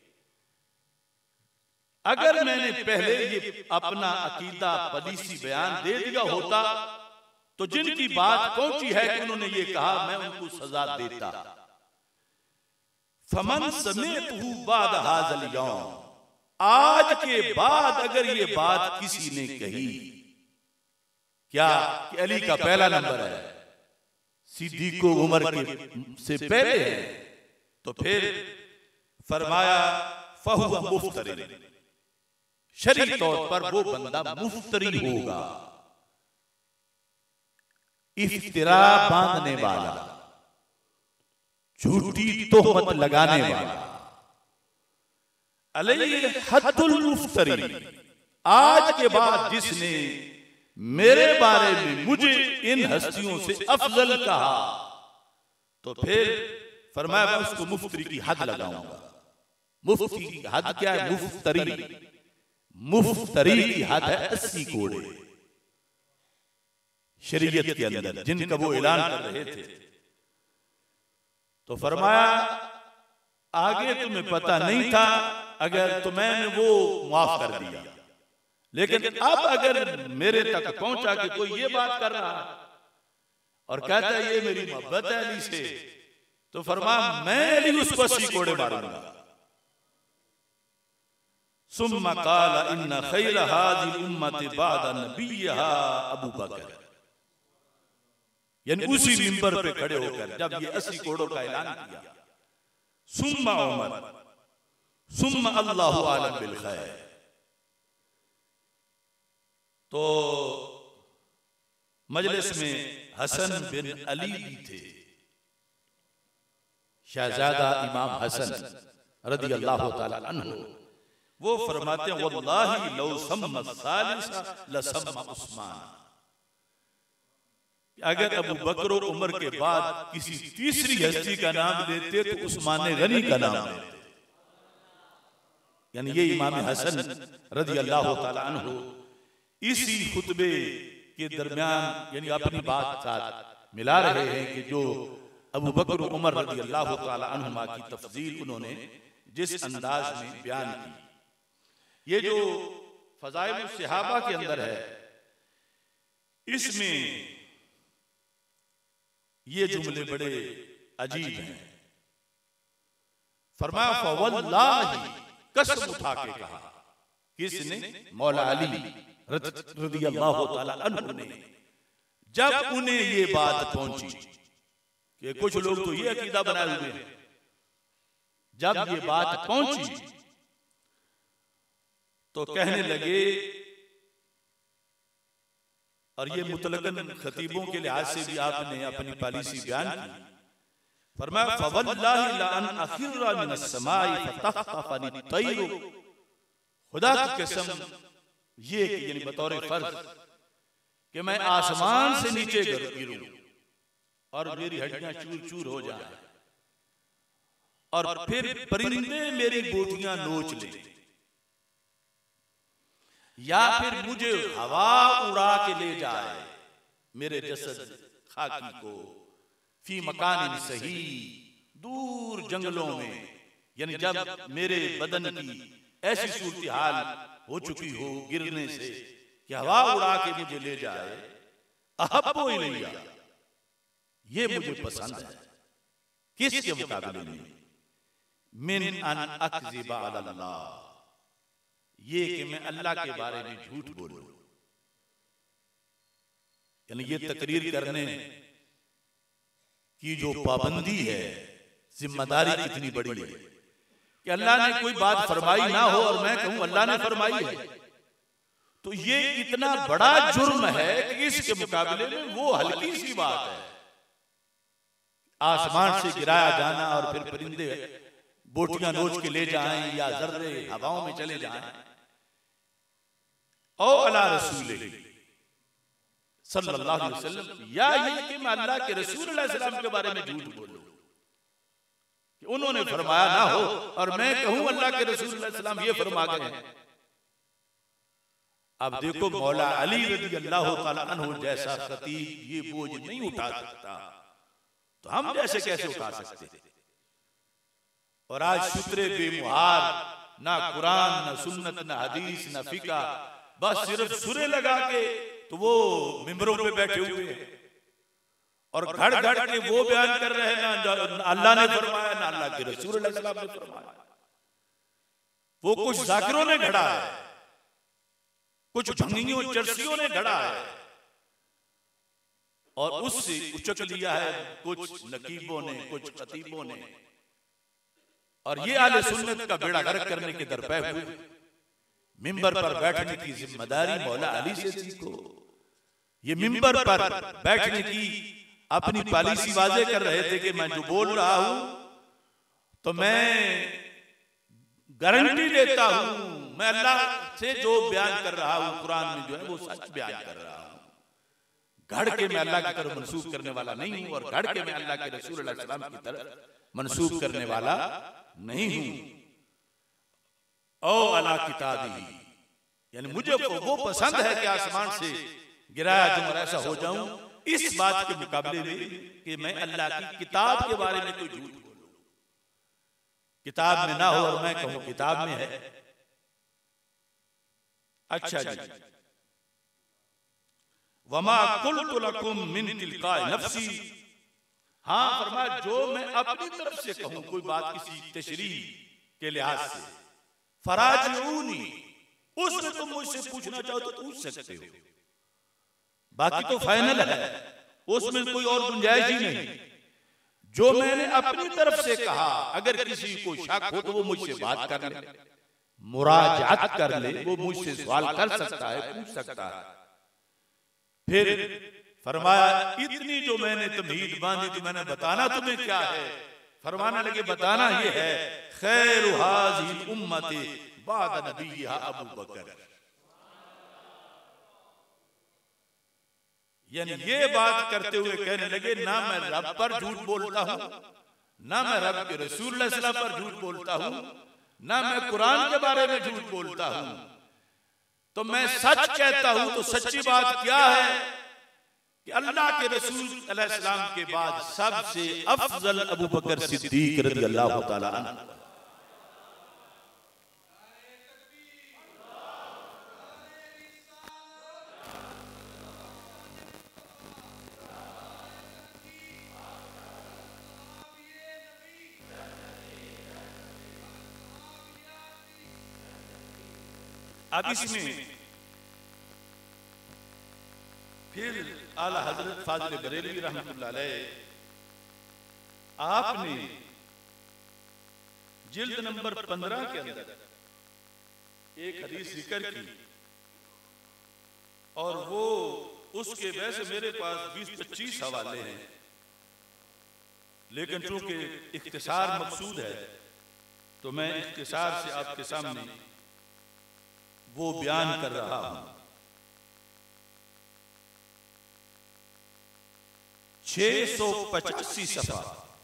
अगर मैंने पहले ये अपना अकीदा पलीसी बयान दे दिया होता तो जिनकी बात पहुंची है कि उन्होंने ये कहा, मैं उनको सजा देता। फमन समेतहु बाद हाज़ल यौम, आज के बाद अगर ये बात किसी ने कही, क्या कि अली का पहला नंबर है, सिद्दीक़ उमर के से पहले है, तो फिर फरमाया फहुवा मुफ्तरी, शरीअत तौर पर वो बंदा मुफ्तरी होगा, इफ्तिरा बांधने वाला, झूठी तोहमत लगाने वाला। अलैहि हद्दुल मुफ्तरी, आज के बाद जिसने मेरे बारे में मुझे इन हस्तियों से अफजल कहा, तो फिर फरमाया मैं उसको मुफ्तरी की हद लगाऊंगा। मुफ्ती की हद क्या है? मुफ्तरी, मुफ्तरी की हद है 80 कोड़े शरीयत के अंदर, जिनका वो ऐलान कर रहे थे। तो फरमाया आगे तुम्हें पता नहीं था, अगर तो मैंने वो माफ कर दिया, लेकिन अब अगर मेरे तक पहुंचा कि कोई ये बात कर रहा है और कहता है ये मेरी मोहब्बत है अली से, तो फरमाया मैं अली उसको 80 कोड़े मारूंगा। सुम्मा क़ाल इन्ना खैर हाज़िल उम्मति बाद नबिय्यहा अबू बकर, यानी उसी मिंबर पे खड़े होकर जब ये 80 कोड़ों का ऐलान किया, सुम्मा उमर सुम्मा अल्लाहु आलम बिल खैर। तो मजलिस में हसन बिन अली भी थे, शहजादा इमाम हसन रदियल्लाहु ताला अन्हु। वो फरमाते हैं वल्लाही लौ सम्मा सालिसा लसम्मा उस्मान, अगर अबू बकर और उमर के बाद किसी तीसरी हस्ती का नाम लेते तो उस्मान गनी का नाम लेते। यानी ये इमाम हसन रदियल्लाहु ताला अन्हु इसी खुतबे के दरमियान यानी अपनी बात साथ मिला रहे हैं कि जो अबू बकर और उमर रदियल्लाहु ताला अन्हुमा की तफजील उन्होंने जिस अंदाज में बयान की, ये जो फज़ाइल सहाबा के अंदर है, इसमें ये जुमले बड़े अजीब हैं। फरमाया फवल्लाही, कसम उठा के कहा, किसने? मौला अली रज़ियल्लाहु ताला अन्हु ने। जब उन्हें ये बात पहुंची कि कुछ लोग तो ये अकीदा बनाए हुए हैं, जब ये बात पहुंची तो कहने लगे, और ये मुतलकन खतीबों के लिहाज से भी आपने अपनी पॉलिसी बयान की, फरमाया फवल्लाहि ला अन अखिर्रा मिनस समाई फतख्तफनी तैरु, खुदा की कसम ये कि यानी बतौर फर्ज कि मैं आसमान से नीचे गिरूं और मेरी हड्डियां चूर चूर हो जाए और फिर परिंदे मेरी बोटियां नोच ले, या फिर मुझे हवा उड़ा के ले जाए मेरे जसद खाकी को फी मकान सही, दूर जंगलों में, यानी जब मेरे बदन की ऐसी सूरत हाल हो चुकी हो गिरने से कि हवा उड़ा के मुझे ले जाए, अहब्बो इलैया, ये मुझे पसंद है, किसके मुकाबले में, मिन अन अकज़िबा अलल्लाह, ये कि मैं अल्लाह के बारे में झूठ बोलूं। यानी ये तकरीर करने की जो पाबंदी है, जिम्मेदारी कितनी बड़ी है कि अल्लाह ने कोई बात फरमाई ना हो और मैं कहूं अल्लाह ने फरमाई है, तो ये इतना बड़ा जुर्म है कि इसके मुकाबले में वो हल्की सी बात है, आसमान से गिराया जाना और फिर परिंदे बोटियां नोच के ले जाएं या जर्रे हवाओं में चले जाएं। ओ अला रसूल सल्लल्लाहु अलैहि वसल्लम, या ये कि मैं अल्लाह के रसूल अलैहि सलाम के बारे में झूठ बोलूं कि उन्होंने फरमाया ना हो और मैं कहूं अल्लाह के रसूल अलैहि सलाम ये फरमा गए हैं। अब देखो मौला अली रज़ी अल्लाह तआला अन्हु जैसा खतीब ये बोझ नहीं उठा सकता, तो हम जैसे कैसे उठा सकते। और आज सूत्रे बेमुहार, ना कुरान ना सुन्नत ना हदीस ना फिका, बस सिर्फ सुरे लगा के तो वो मिंबरों पे बैठे हुए हैं और घड़ घड़ के वो बयान कर रहे हैं ना अल्लाह ने फरमाया ना अल्लाह के रसूल अलैहि सलाम ने फरमाया। वो कुछ जाकिरों ने घड़ा है, कुछ भंगियों चर्सियों ने घड़ा है और उससे उचक लिया है कुछ नकीबों ने, कुछ खतीबों ने, और ये आले सुन्नत का बेड़ा गर्क करने के दरपे हुए। मिंबर पर बैठने की जिम्मेदारी मौला अली से सीखो। ये मिंबर पर बैठने की अपनी पॉलिसी वाजे कर रहे थे कि मैं जो बोल रहा हूं तो मैं गारंटी देता हूं, मैं अल्लाह से जो बयान कर रहा हूं कुरान में जो है वो सच बयान कर रहा हूं। घड़ के मैं अल्लाह की तरफ मंसूब करने वाला नहीं हूं और घड़ के मैं अल्लाह के रसूल अलैहि सलाम की तरफ मंसूब करने वाला नहीं हूं। ओ अला किताबी, यानी मुझे वो पसंद है कि आसमान से गिराया जो मैं ऐसा हो जाऊं, इस बात के मुकाबले में कि मैं अल्लाह की किताब के बारे में कोई झूठ बोलूं, किताब में ना हो और मैं कहूं किताब में है। अच्छा जी, वमा कुल्तु लकुम मिन तिलकाए नफ्सी, हाँ फरमाया जो मैं अपनी तरफ से कहूं कोई बात किसी तशरीह के लिहाज से, फराजिऊनी, उसमें तुम मुझसे पूछना चाहो तो पूछ सकते हो, बाकी तो फाइनल है, उसमें कोई और गुंजाइश ही नहीं। जो मैंने अपनी तरफ से कहा अगर किसी को शक हो तो वो मुझसे बात कर ले, मुराजात कर ले, वो मुझसे सवाल कर सकता है, पूछ सकता है। फिर फरमाया इतनी जो मैंने तमहीद बांधी तो मैंने बताना तुम्हें क्या है। फरमाने लगे बताना ये है, खैरु हाज़िहिल उम्मति बाद नबिय्यिहा अबू बकर, यानी ये बात करते हुए कहने लगे ना मैं रब पर झूठ बोलता हूं, ना मैं रब के रसूल अलैहि सलाम पर झूठ बोलता हूं, ना मैं कुरान के बारे में झूठ बोलता हूं, तो मैं सच कहता हूं। तो सच्ची बात क्या है कि अल्लाह के रसूल अलैहि सलाम के बाद सबसे अफजल अबू बकर सिद्दीक रज़ियल्लाहु ताला अन्हु। अब इसमें फिर आला हजरत फाजिल बरेलवी रहमतुल्लाह अलैह आपने जिल्द नंबर 15 के अंदर एक हदीस जिक्र की और वो उसके वैसे मेरे पास 20-25 हवाले हैं, लेकिन चूंकि इख्तिसार मकसूद है तो मैं इख्तिसार से आपके सामने वो बयान कर रहा हूं। 685 सफा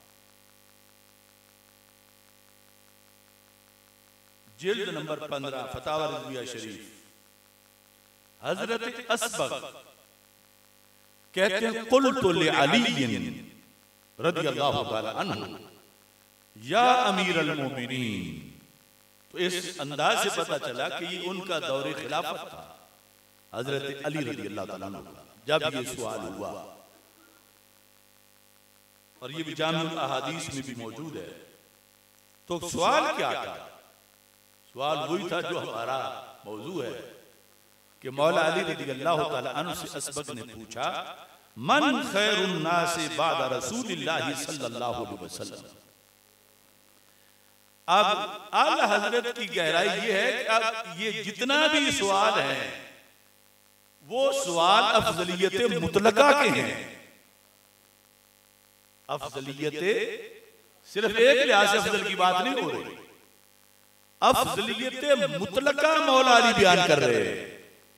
जिल्द नंबर 15 फतावा रिज़विया शरीफ, हजरत असबग कहते हैं कुल्तु लिअली रज़ियल्लाहु तआला अन्हु या अमीरुल मोमिनीन। तो इस अंदाज से पता चला कि ये उनका दौरे खिलाफत था, हजरत अली रज़ियल्लाहु तआला अन्हु का, जब ये सवाल हुआ। और ये भी जामिउल अहादीस में भी मौजूद है। तो सवाल क्या था? सवाल वही था जो हमारा मौजू है कि मौला अली रज़ियल्लाहु तआला अन्हु से असबग ने पूछा, मन खैरुन नासि बाद रसूलिल्लाहि सल्लल्लाहु अलैहि वसल्लम। अब आला हजरत की गहराई ये है कि अब ये जितना भी सवाल है वो सवाल अफजलियत मुतलका के हैं। अफजलियत सिर्फ एक लिहाज से अफजल की बात नहीं हो रही, अफजलियत मुतलका मौला अली बयान कर रहे हैं।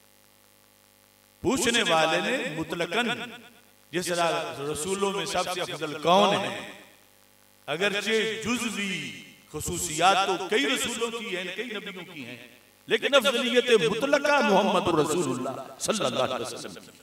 पूछने वाले ने मुतलकन जिस रसूलों में सबसे अफजल कौन है, अगरचे जुज़वी खुसूसियात तो कई रसूलों की हैं, कई नबियों की हैं, लेकिन अफजलियत मुतलका मुहम्मदुर रसूलुल्लाह सल्लल्लाहु अलैहि वसल्लम की।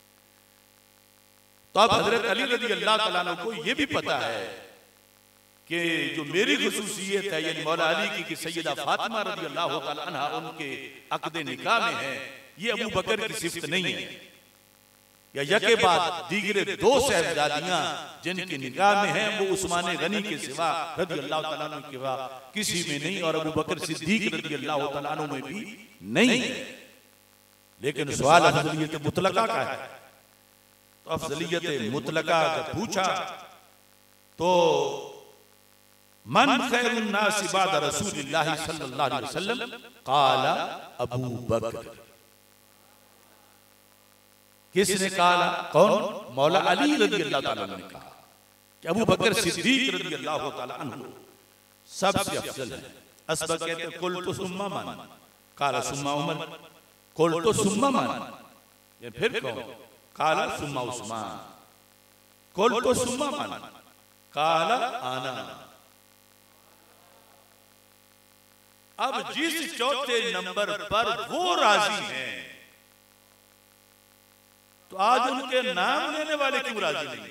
तो अब हजरत अली रज़ियल्लाहु तआला अन्हु को यह भी पता है कि जो मेरी खुसूसियत है यानी मौला अली की कि सैयदा फातिमा रज़ियल्लाहु तआला अन्हा उनके अक़्द निकाह में है, ये अबू बकर की सिफ़त नहीं है, या यके बाद दीगरे दो साहबजादियां जिनके निकाह में हैं वो उस्मान गनी के सिवा रज़ियल्लाहु तआला अन्हु के सिवा किसी में नहीं, और अबू बकर सिद्दीक रज़ियल्लाहु तआला अन्हु में भी नहीं है। लेकिन सवाल अफजलियत मुतलका का है। तो अफजलियत मुतलका जब पूछा तो मन खैरुन नासि बाद रसूलिल्लाहि सल्लल्लाहु अलैहि वसल्लम क़ाला अबू बकर। किसने कहा? कौन? मौला अली रज़ियल्लाहु तआला अन्हु ने कहा कि अबू बकर सिद्दीक रज़ियल्लाहु तआला अन्हु सबसे अफजल है। असबग कहते हैं कुल्तु सुम्मा मन, काला सुम्मा उमर, कुल्तु सुम्मा मन, ये फिर कौन? काला सुम्मा उस्मान, कुल्तु सुम्मा मन, काला आना। अब जिस चौथे नंबर पर वो राजी हैं तो आज उनके नाम लेने वाले क्यों राजी नहीं?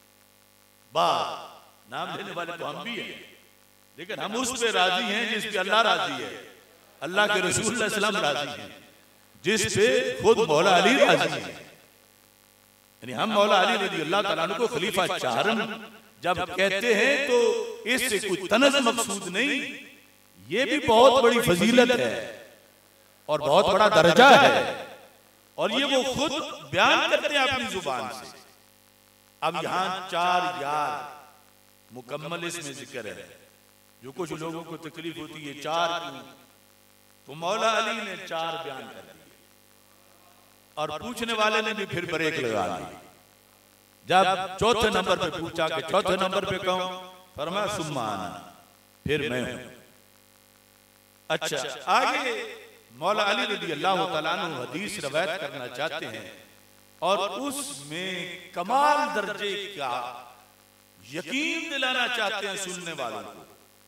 नाम लेने वाले तो हम भी हैं, लेकिन हम उस पे राजी हैं जिस पे अल्लाह राजी है, अल्लाह के रसूल सल्लल्लाहु अलैहि वसल्लम राजी हैं, जिस पे खुद मौला अली राजी है। यानी हम मौला अली रज़ियल्लाहु तआला अन्हु को खलीफा चारम जब कहते हैं तो इससे कोई तनज़ मकसूद नहीं, ये भी बहुत बड़ी फजीलत है और बहुत बड़ा दर्जा है, और ये वो खुद बयान करते हैं अपनी जुबान से। अब यहां 4 यार मुकम्मल इसमें जिक्र है। जो कुछ लोगों को तकलीफ होती है 4 क्यों, तो मौला अली ने 4 बयान कर दिए और पूछने वाले ने भी फिर ब्रेक लगा दी। जब चौथे नंबर पे पूछा कि चौथे नंबर पे कौन, फरमाया सुम्मा आना, फिर मैं हूं। अच्छा, आगे मौला अली रज़ियल्लाहु तआला अन्हु हदीस रवायत करना चाहते हैं और उसमें कमाल दर्जे का यकीन दिलाना चाहते हैं सुनने वालों को।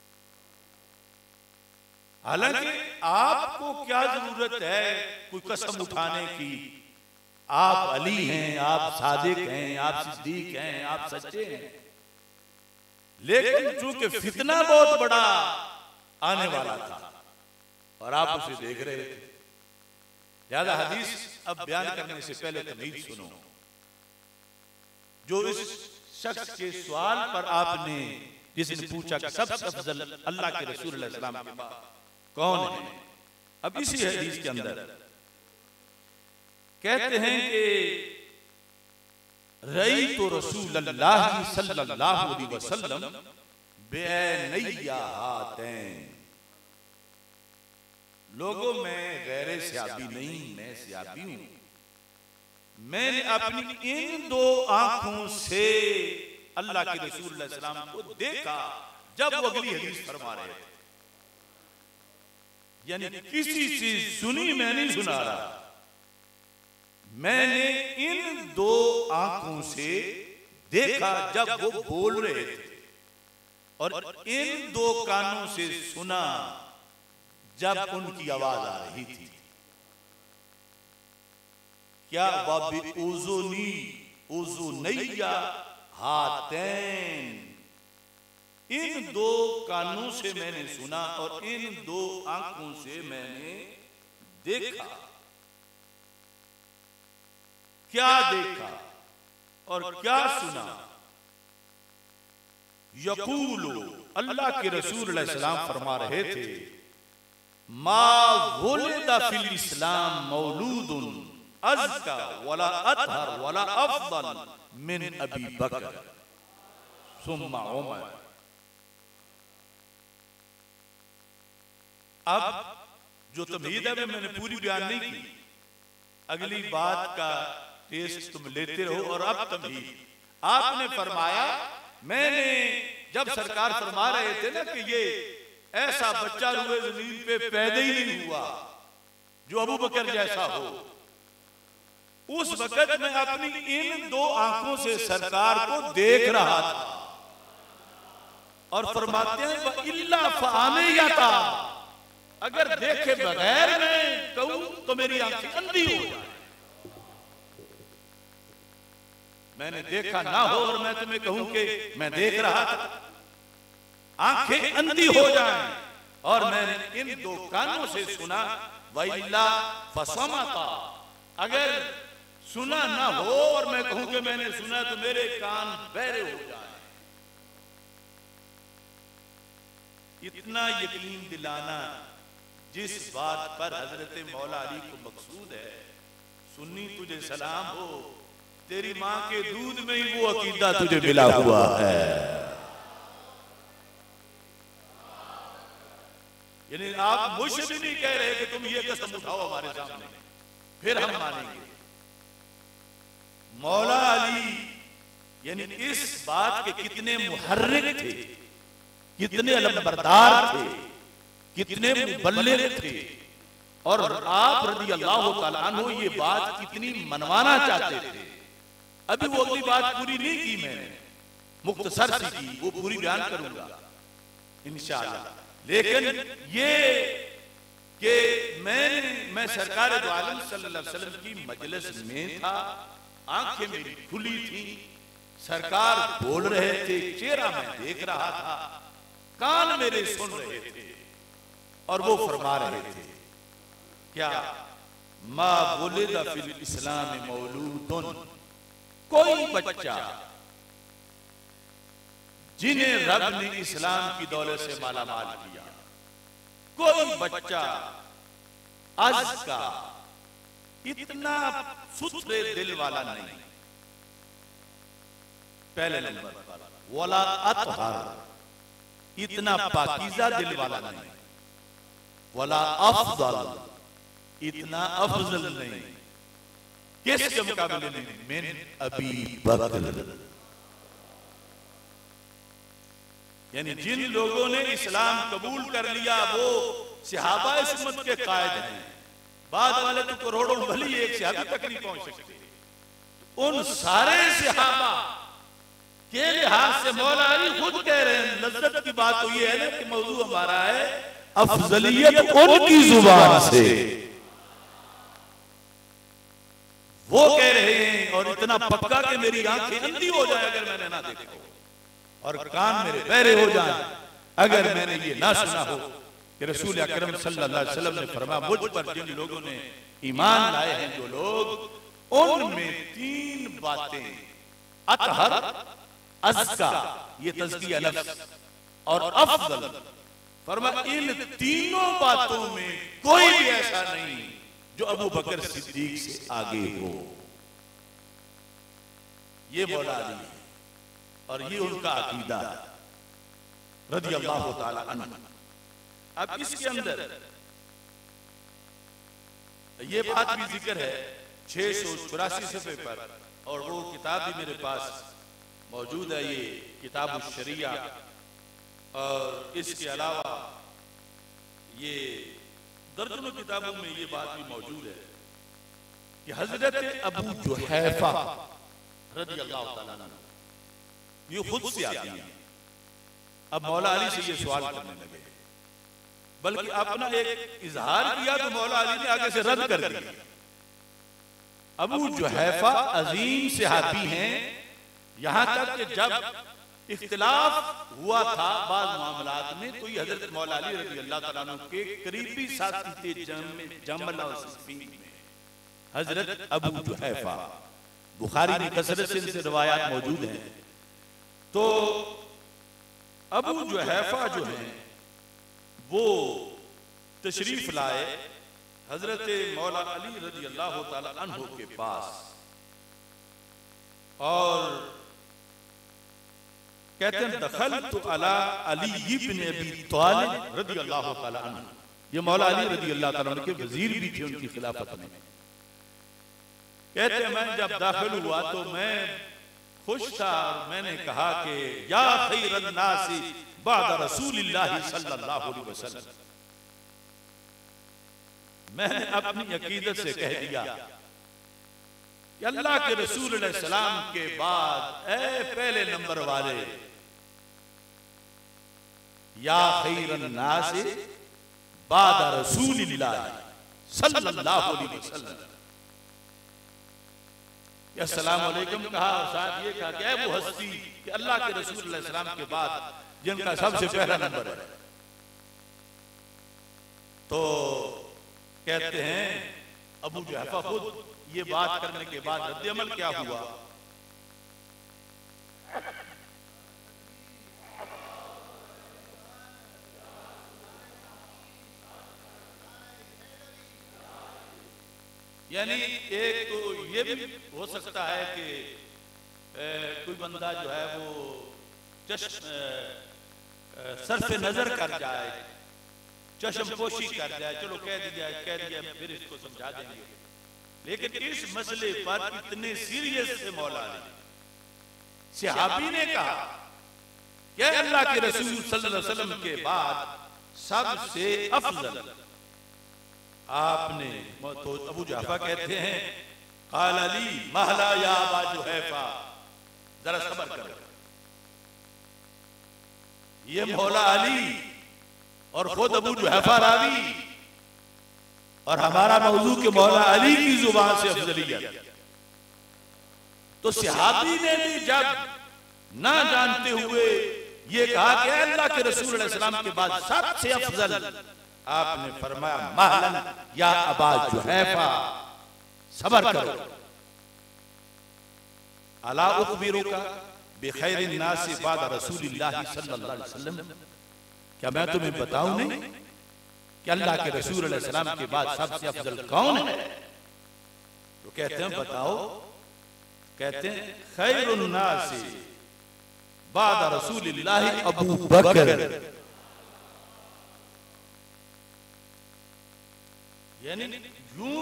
हालांकि आपको क्या जरूरत है कोई कसम उठाने की? आप अली हैं, आप सादिक हैं, आप सिद्दीक हैं, आप सच्चे हैं, लेकिन चूंकि फितना बहुत बड़ा आने वाला था और आप उसे देख रहे थे, लिहाजा हदीस अब बयान करने से पहले तमीज़ सुनो। जो इस शख्स के सवाल पर आपने जिसने पूछा कि सबसे अफजल अल्लाह के रसूल सल्लल्लाहु अलैहि वसल्लम के बाद कौन है, अब इसी हदीस के अंदर कहते हैं कि रईतु रसूलल्लाह सल्लल्लाहु अलैहि वसल्लम बैनैया हातैन। लोगों में गैर सियाबी नहीं, मैं सियाबी हूं। मैंने अपनी इन 2 आंखों से अल्लाह के रसूल सल्लल्लाहु अलैहि वसल्लम को देखा जब वो अगली हदीस फरमा रहे थे। यानी किसी से सुनी, मैं नहीं सुना रहा, मैंने इन दो आंखों से देखा जब वो बोल रहे थे, और इन दो कानों से सुना जब उनकी आवाज आ रही थी। क्या वाबी उज़ुनी उज़ुनैया हातैन, इन दो कानों से मैंने सुना और इन दो आंखों से मैंने देखा। क्या देखा और क्या सुना? यकूलु, अल्लाह के रसूल सल्लल्लाहु अलैहि वसल्लम फरमा रहे थे, मा वुलिदा फिल इस्लाम मौलूदुन अज़का वला अतहर वला अफदल मिन अबी बकर सुम्मा उमर। अब जो तमहीद है मैंने पूरी बयान नहीं की, अगली बात का टेस्ट तुम लेते रहो। और अब तमहीद आपने फरमाया, मैंने जब सरकार फरमा रहे थे ना कि ये ऐसा बच्चा रुए ज़मीन पे पैदा ही नहीं हुआ जो अबू बकर जैसा हो, उस वक्त मैं अपनी इन दो आंखों से सरकार को देख रहा था। और फरमाते हैं इल्ला फ़आमियता, अगर देखे बगैर मैं कहूं तो मेरी आंखें अंधी हो जाए। मैंने देखा ना हो और मैं तुम्हें कहूं कि मैं देख रहा था, आंखें अंधी हो जाएं। और मैंने इन दो कानों से सुना, वइल्ला फसमता, अगर सुना ना हो और मैं कहूं कि मैंने सुना तो मेरे कान बहरे हो जाएं। इतना यकीन दिलाना जिस बात पर हजरत मौला अली को मकसूद है। सुन्नी तुझे सलाम हो, तेरी मां के दूध में ही वो अकीदा तुझे मिला हुआ है। यानी आप मुझसे भी नहीं कह रहे कि तुम ये कसम उठाओ हमारे सामने, फिर हम मानेंगे। मौला अली यानी इस बात के कितने मुहर्रिक थे, कितने अलमबरदार थे, कितने मुबल्लिग थे। और आप रज़ी अल्लाह तआला अन्हु ये बात कितनी मनवाना चाहते थे। अभी वो अगली बात पूरी नहीं की, मैंने मुख्तसर सी की, वो पूरी बयान करूंगा इंशाअल्लाह। लेकिन ये कि मैं सरकार दो आलम सल्लल्लाहु अलैहि वसल्लम की मजलिस में था, आंखें मेरी खुली थी, सरकार बोल रहे थे, चेहरा मैं देख रहा था, कान मेरे सुन रहे थे, और वो फरमा रहे थे क्या, मा वुलिदा फिल इस्लाम मौलूदुन, कोई बच्चा जिन्हें रब ने इस्लाम की दौलत से मालामाल किया, कोई बच्चा आज का इतना सुथरे दिल वाला नहीं। पहले नंबर पर वला अतहर, इतना पाकीज़ा दिल वाला नहीं। वला अफदल, इतना अफजल नहीं। किसके मुकाबले नहीं? मिन अबी बकर, यानी जिन लोगों ने इस्लाम कबूल कर लिया वो सहाबा इस उम्मत के कायद हैं। बाद वाले तो करोड़ों भली एक सहाबी तक नहीं पहुंच सकते। उन सारे सहाबा के लिहाज से मौला अली खुद कह रहे हैं, लज्जत की बात तो ये है ना कि मौजू हमारा है अफजलियत उनकी जुबान से। वो कह रहे हैं और इतना पक्का कि मेरी आंखें अंधी हो जाए अगर मैंने ना देखा हो, और कान मेरे बहरे हो जाए अगर मैंने ये ना सुना हो कि रसूल अकरम सल्लल्लाहु अलैहि वसल्लम ने फरमाया, मुझ पर जिन लोगों ने ईमान लाए हैं जो लोग, उनमें तीन बातें, अतहर, अज़का, ये तज़किया नफ्स, और अफजल, फरमाया इन तीनों बातों में कोई भी ऐसा नहीं जो अबू बकर सिद्दीक से आगे हो। ये मौला अली है और ये उनका अकीदा रज़ियल्लाहु ताला अन्हु। अब इसके अंदर ये बात भी जिक्र है 684 सफ़े पर, और वो किताब भी मेरे पास मौजूद है ये किताब शरिया, और इसके अलावा ये दर्जनों किताबों में ये बात भी मौजूद है कि हजरत अबू जुहैफा रज़ियल्लाहु ताला अन्हु ये खुद से आती है। अब मौला अली से ये सवाल करने लगे, बल्कि अपना एक इजहार किया तो मौला अली ने आगे से रद्द कर दिया। अबू जुहैफा अजीम सहाबी हैं, यहां तक कि जब इख्तिलाफ हुआ था बाज़ मामलात में तो ये हजरत मौला अली रज़ियल्लाहु ताला अन्हु के करीबी साथी थे जमल और सिफ़ीन में हजरत अबू जुहैफा। बुखारी में कसरत से इनसे रिवायात मौजूद हैं। तो अबू जुहैफा जो है वो तशरीफ लाए हजरत मौला अली रज़ियल्लाहु ताला अन्हु के पास और कहते हैं दखलतु अला अली इब्न अबी तालिब रज़ियल्लाहु ताला अन्हु। ये मौला अली रज़ियल्लाहु ताला अन्हु के वजीर भी थे उनकी खिलाफत में। कहते हैं मैं जब दाखिल हुआ तो मैं खुश था और मैंने कहा कि या खैरन नासी बाद रसूलिल्लाह सल्लल्लाहु अलैहि वसल्लम, मैंने अपनी अकीदत से कह दिया कि अल्लाह के रसूल अलैहि सलाम के बाद ए पहले नंबर वाले, या खैरन नासी बाद रसूलिल्लाह सल्लल्लाहु अलैहि वसल्लम। अस्सलाम वालेकुम कहा और साथ ये कहा कि वो हस्ती कि अल्लाह के रसूल अलैहि सलाम के बाद जिनका सबसे पहला नंबर है। तो कहते हैं अबू जुहैफा खुद ये बात करने के बाद रद्द-ए-अमल क्या हुआ? यानी एक तो ये भी हो सकता है कि कोई बंदा जो है वो सरफ नजर कर जाए, चश्मपोशी कर जाए, चलो कह दिया फिर इसको समझा देंगे। लेकिन इस मसले पर इतने सीरियस से मौला अली सहाबी ने कहा कि अल्लाह के रसूल सल्लल्लाहु अलैहि वसल्लम के बाद सबसे अफजल आपने। तो अबू जुहैफा कहते हैं काल अली महला या अबा जुहैफा, जरा सब्र करो। ये मौला अली और खुद अबू जुहैफा रावी और हमारा मौजू के मौला अली की जुबान से अफजलियत। तो सहाबी ने भी जब ना जानते हुए ये कहा कि अल्लाह के रसूल अलैहि सलाम के बाद सबसे अफजल, आपने फरमाया महलन या अबा जुहैफा, सब्र करो। अला उखबिरुका बिखैरिन नासी बाद रसूलिल्लाह सल्लल्लाहु अलैहि वसल्लम, क्या मैं तुम्हें बताऊं नहीं कि अल्लाह के रसूल अलैहि सलाम के बाद सबसे अफजल कौन है? तो कहते हैं बताओ। कहते हैं खैरुन नासी बाद रसूलिल्लाह अबू बकर, यानी यूं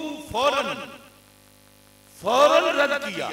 फौरन रद्द किया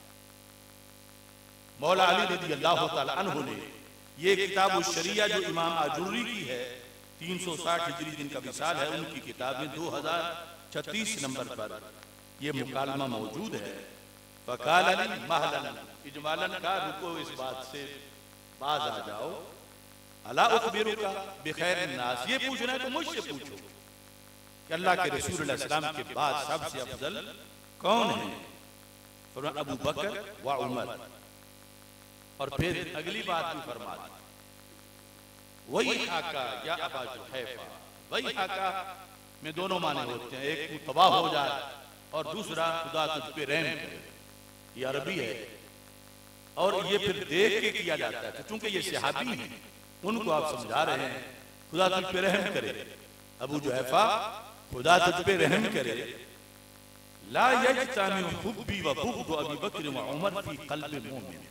मौला अली रज़ियल्लाहु ताला अन्हु ने। ये किताब शरिया जो इमाम आजुर्री की है 360 हिजरी जिनका विसाल है, उनकी किताब में 2036 नंबर पर यह मुकालमा मौजूद है। फ़क़ाल अली महलन, इजमालन का रुको इस बात से बाज आ जाओ। अला उखबिरुका बिखैरिन नास, ये पूछना है तो मुझसे पूछो कि अल्लाह के रसूल अलैहि सलाम के बाद सबसे अफजल कौन है? फरमाया अबू बकर व उमर। और फिर अगली बात भी फरमा दी, वही हाका या अबा जुहैफा। वही हाका में दोनों माने होते हैं, एक तू तबाह हो जाए और दूसरा खुदा तुझ पे रहम करे। ये अरबी है और ये फिर देख के किया जाता है। चूंकि ये सहाबी हैं उनको आप समझा रहे हैं खुदा तुझ पे रहम करे। अबू जुहैफा खुदा तुझ पे रहम करे। ला यजतामी हुब्बी व बुग़्दु अबी बकर व उमर फी क़ल्बि मोमिन,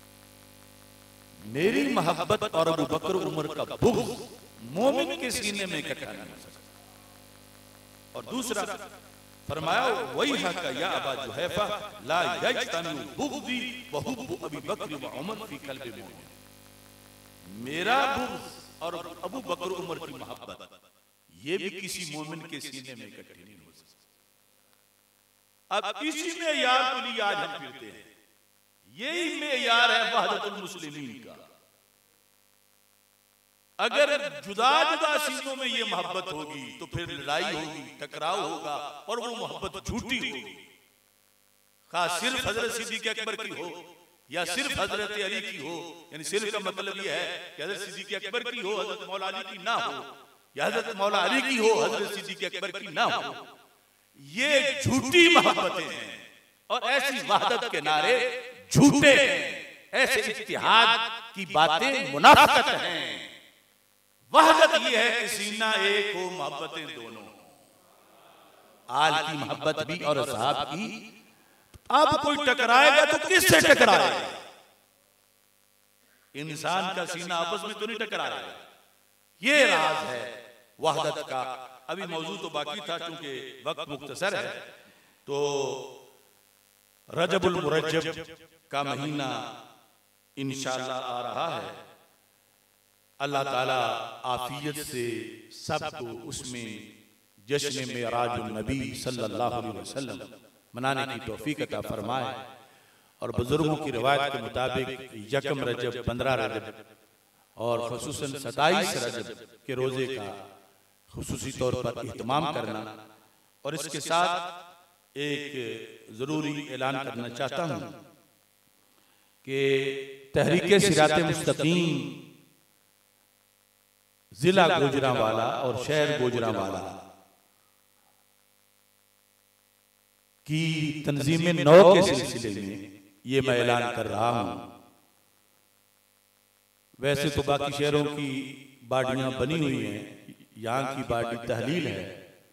मेरी मोहब्बत और अबू बकर उमर का बुग़्ज़ मोमिन के सीने में इकट्ठा नहीं हो सकता। और दूसरा फरमाया वही हक या अबा जुहैफा ला यजतमी बुग़्ज़ी व हुब्बु अबी बकर व उमर फी क़ल्बि मोमिन। मेरा बुग़्ज़ और अबू बकर उमर की मोहब्बत ये भी किसी मोमिन के सीने में इकट्ठी नहीं हो सकती। अब इसी में यार के लिए आज हम फिरते हैं, यही मेयार है वहदतुल मुस्लिमीन का। अगर जुदा जुदा सीनों में ये मोहब्बत होगी तो फिर लड़ाई होगी, टकराव होगा और वो मोहब्बत झूठी होगी। खास सिर्फ हजरत सिद्दीक़ अकबर की हो या सिर्फ हजरत अली की हो, यानी सिर्फ का मतलब ये है कि हजरत सिद्दीक़ अकबर की हो, हजरत मौला अली की ना हो, या हजरत मौला अली की हो, हजरत सिद्दीक़ अकबर की ना हो। ये झूठी मोहब्बतें हैं और ऐसी वहदत के नारे झूठे हैं, ऐसे इत्तिहाद की बातें मुनाफिकत हैं। वहदत ये है कि सीना एक हो, मोहब्बतें दोनों, आल की मोहब्बत भी और असहाब की। अब कोई टकराएगा तो किससे टकराएगा? इंसान का सीना आपस में तो नहीं टकराएगा। ये राज है वहदत का। अभी मौजूद तो बाकी था, चूंकि वक्त मुख्तसर है, तो रजबुल मुरज्जब का महीना इंशाअल्लाह आ रहा है। अल्लाह ताला आफियत से सबको उसमें जश्न मेराजुन नबी सल्लल्लाहु अलैहि वसल्लम मनाने की तौफीक अता फरमाए। और बुजुर्गों की रिवायत के मुताबिक यकम रजब, 15 रजब और खुसूसन 27 रजब के रोजे का खुसूसी तौर पर इहतमाम करना। और इसके साथ एक जरूरी ऐलान करना चाहता हूं कि तहरीके सिराते मुस्तकीम जिला गुजरांवाला और शहर गुजरांवाला की तंजीम 9 के सिलसिले में ये मैं ऐलान कर रहा हूं। वैसे तो बाकी शहरों की बाडियां बनी हुई हैं, यहाँ की बाडी तहलील है,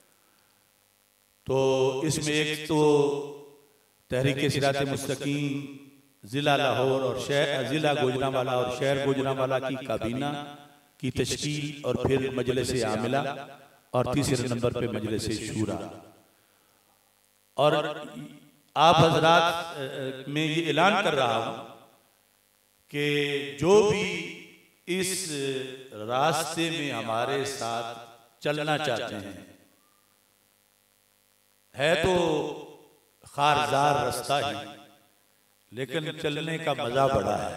तो इसमें एक तो तहरीके सिराते मुस्तकीम जिला लाहौर और शहर जिला गुजरांवाला और शहर गुजरांवाला की काबीना की तश्कील और फिर मजलिस आमिला और तीसरे नंबर पे मजलिस शूरा। और आप हजरात में ये ऐलान कर रहा हूं कि जो भी इस रास्ते में हमारे साथ चलना चाहते हैं, है तो खारजार रास्ता ही, लेकिन चलने का मजा बड़ा है।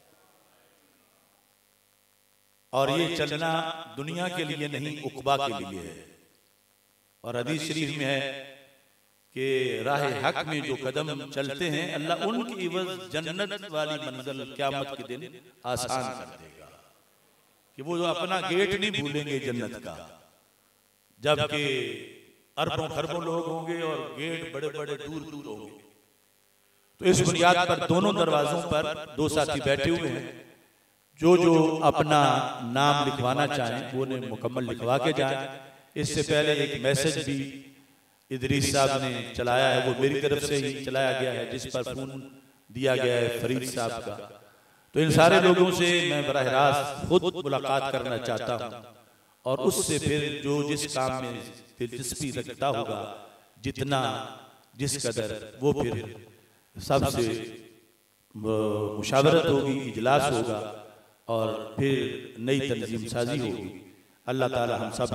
और ये चलना दुनिया के लिए नहीं, उक़बा के लिए है। और हदीस शरीफ में है कि राह हक में जो कदम चलते हैं, अल्लाह उनकी इवज़ जन्नत वाली मंजिल क़यामत के दिन आसान कर देगा, कि वो जो अपना गेट नहीं भूलेंगे जन्नत का, जबकि अरबों खरबों लोग होंगे और गेट बड़े बड़े दूर दूर होंगे। तो इस बुनियाद पर दोनों दरवाजों पर दो साथी बैठे हुए हैं, जो अपना नाम लिखवाना चाहें वो ने मुकम्मल लिखवा के जाएं। इससे पहले एक मैसेज भी इदरीस साहब ने चलाया है, वो मेरी तरफ से ही चलाया गया है, जिस पर फोन दिया गया है फरीद साहब का। तो इन सारे लोगों से मैं बराह रास्त खुद मुलाकात करना चाहता हूँ और उससे फिर जो जिस काम में दिलचस्पी रखता होगा, जितना जिस कदर, वो फिर सबसे मुशावरत होगी, इजलास होगा और फिर नई तंजीम साजी होगी। अल्लाह ताला हम सब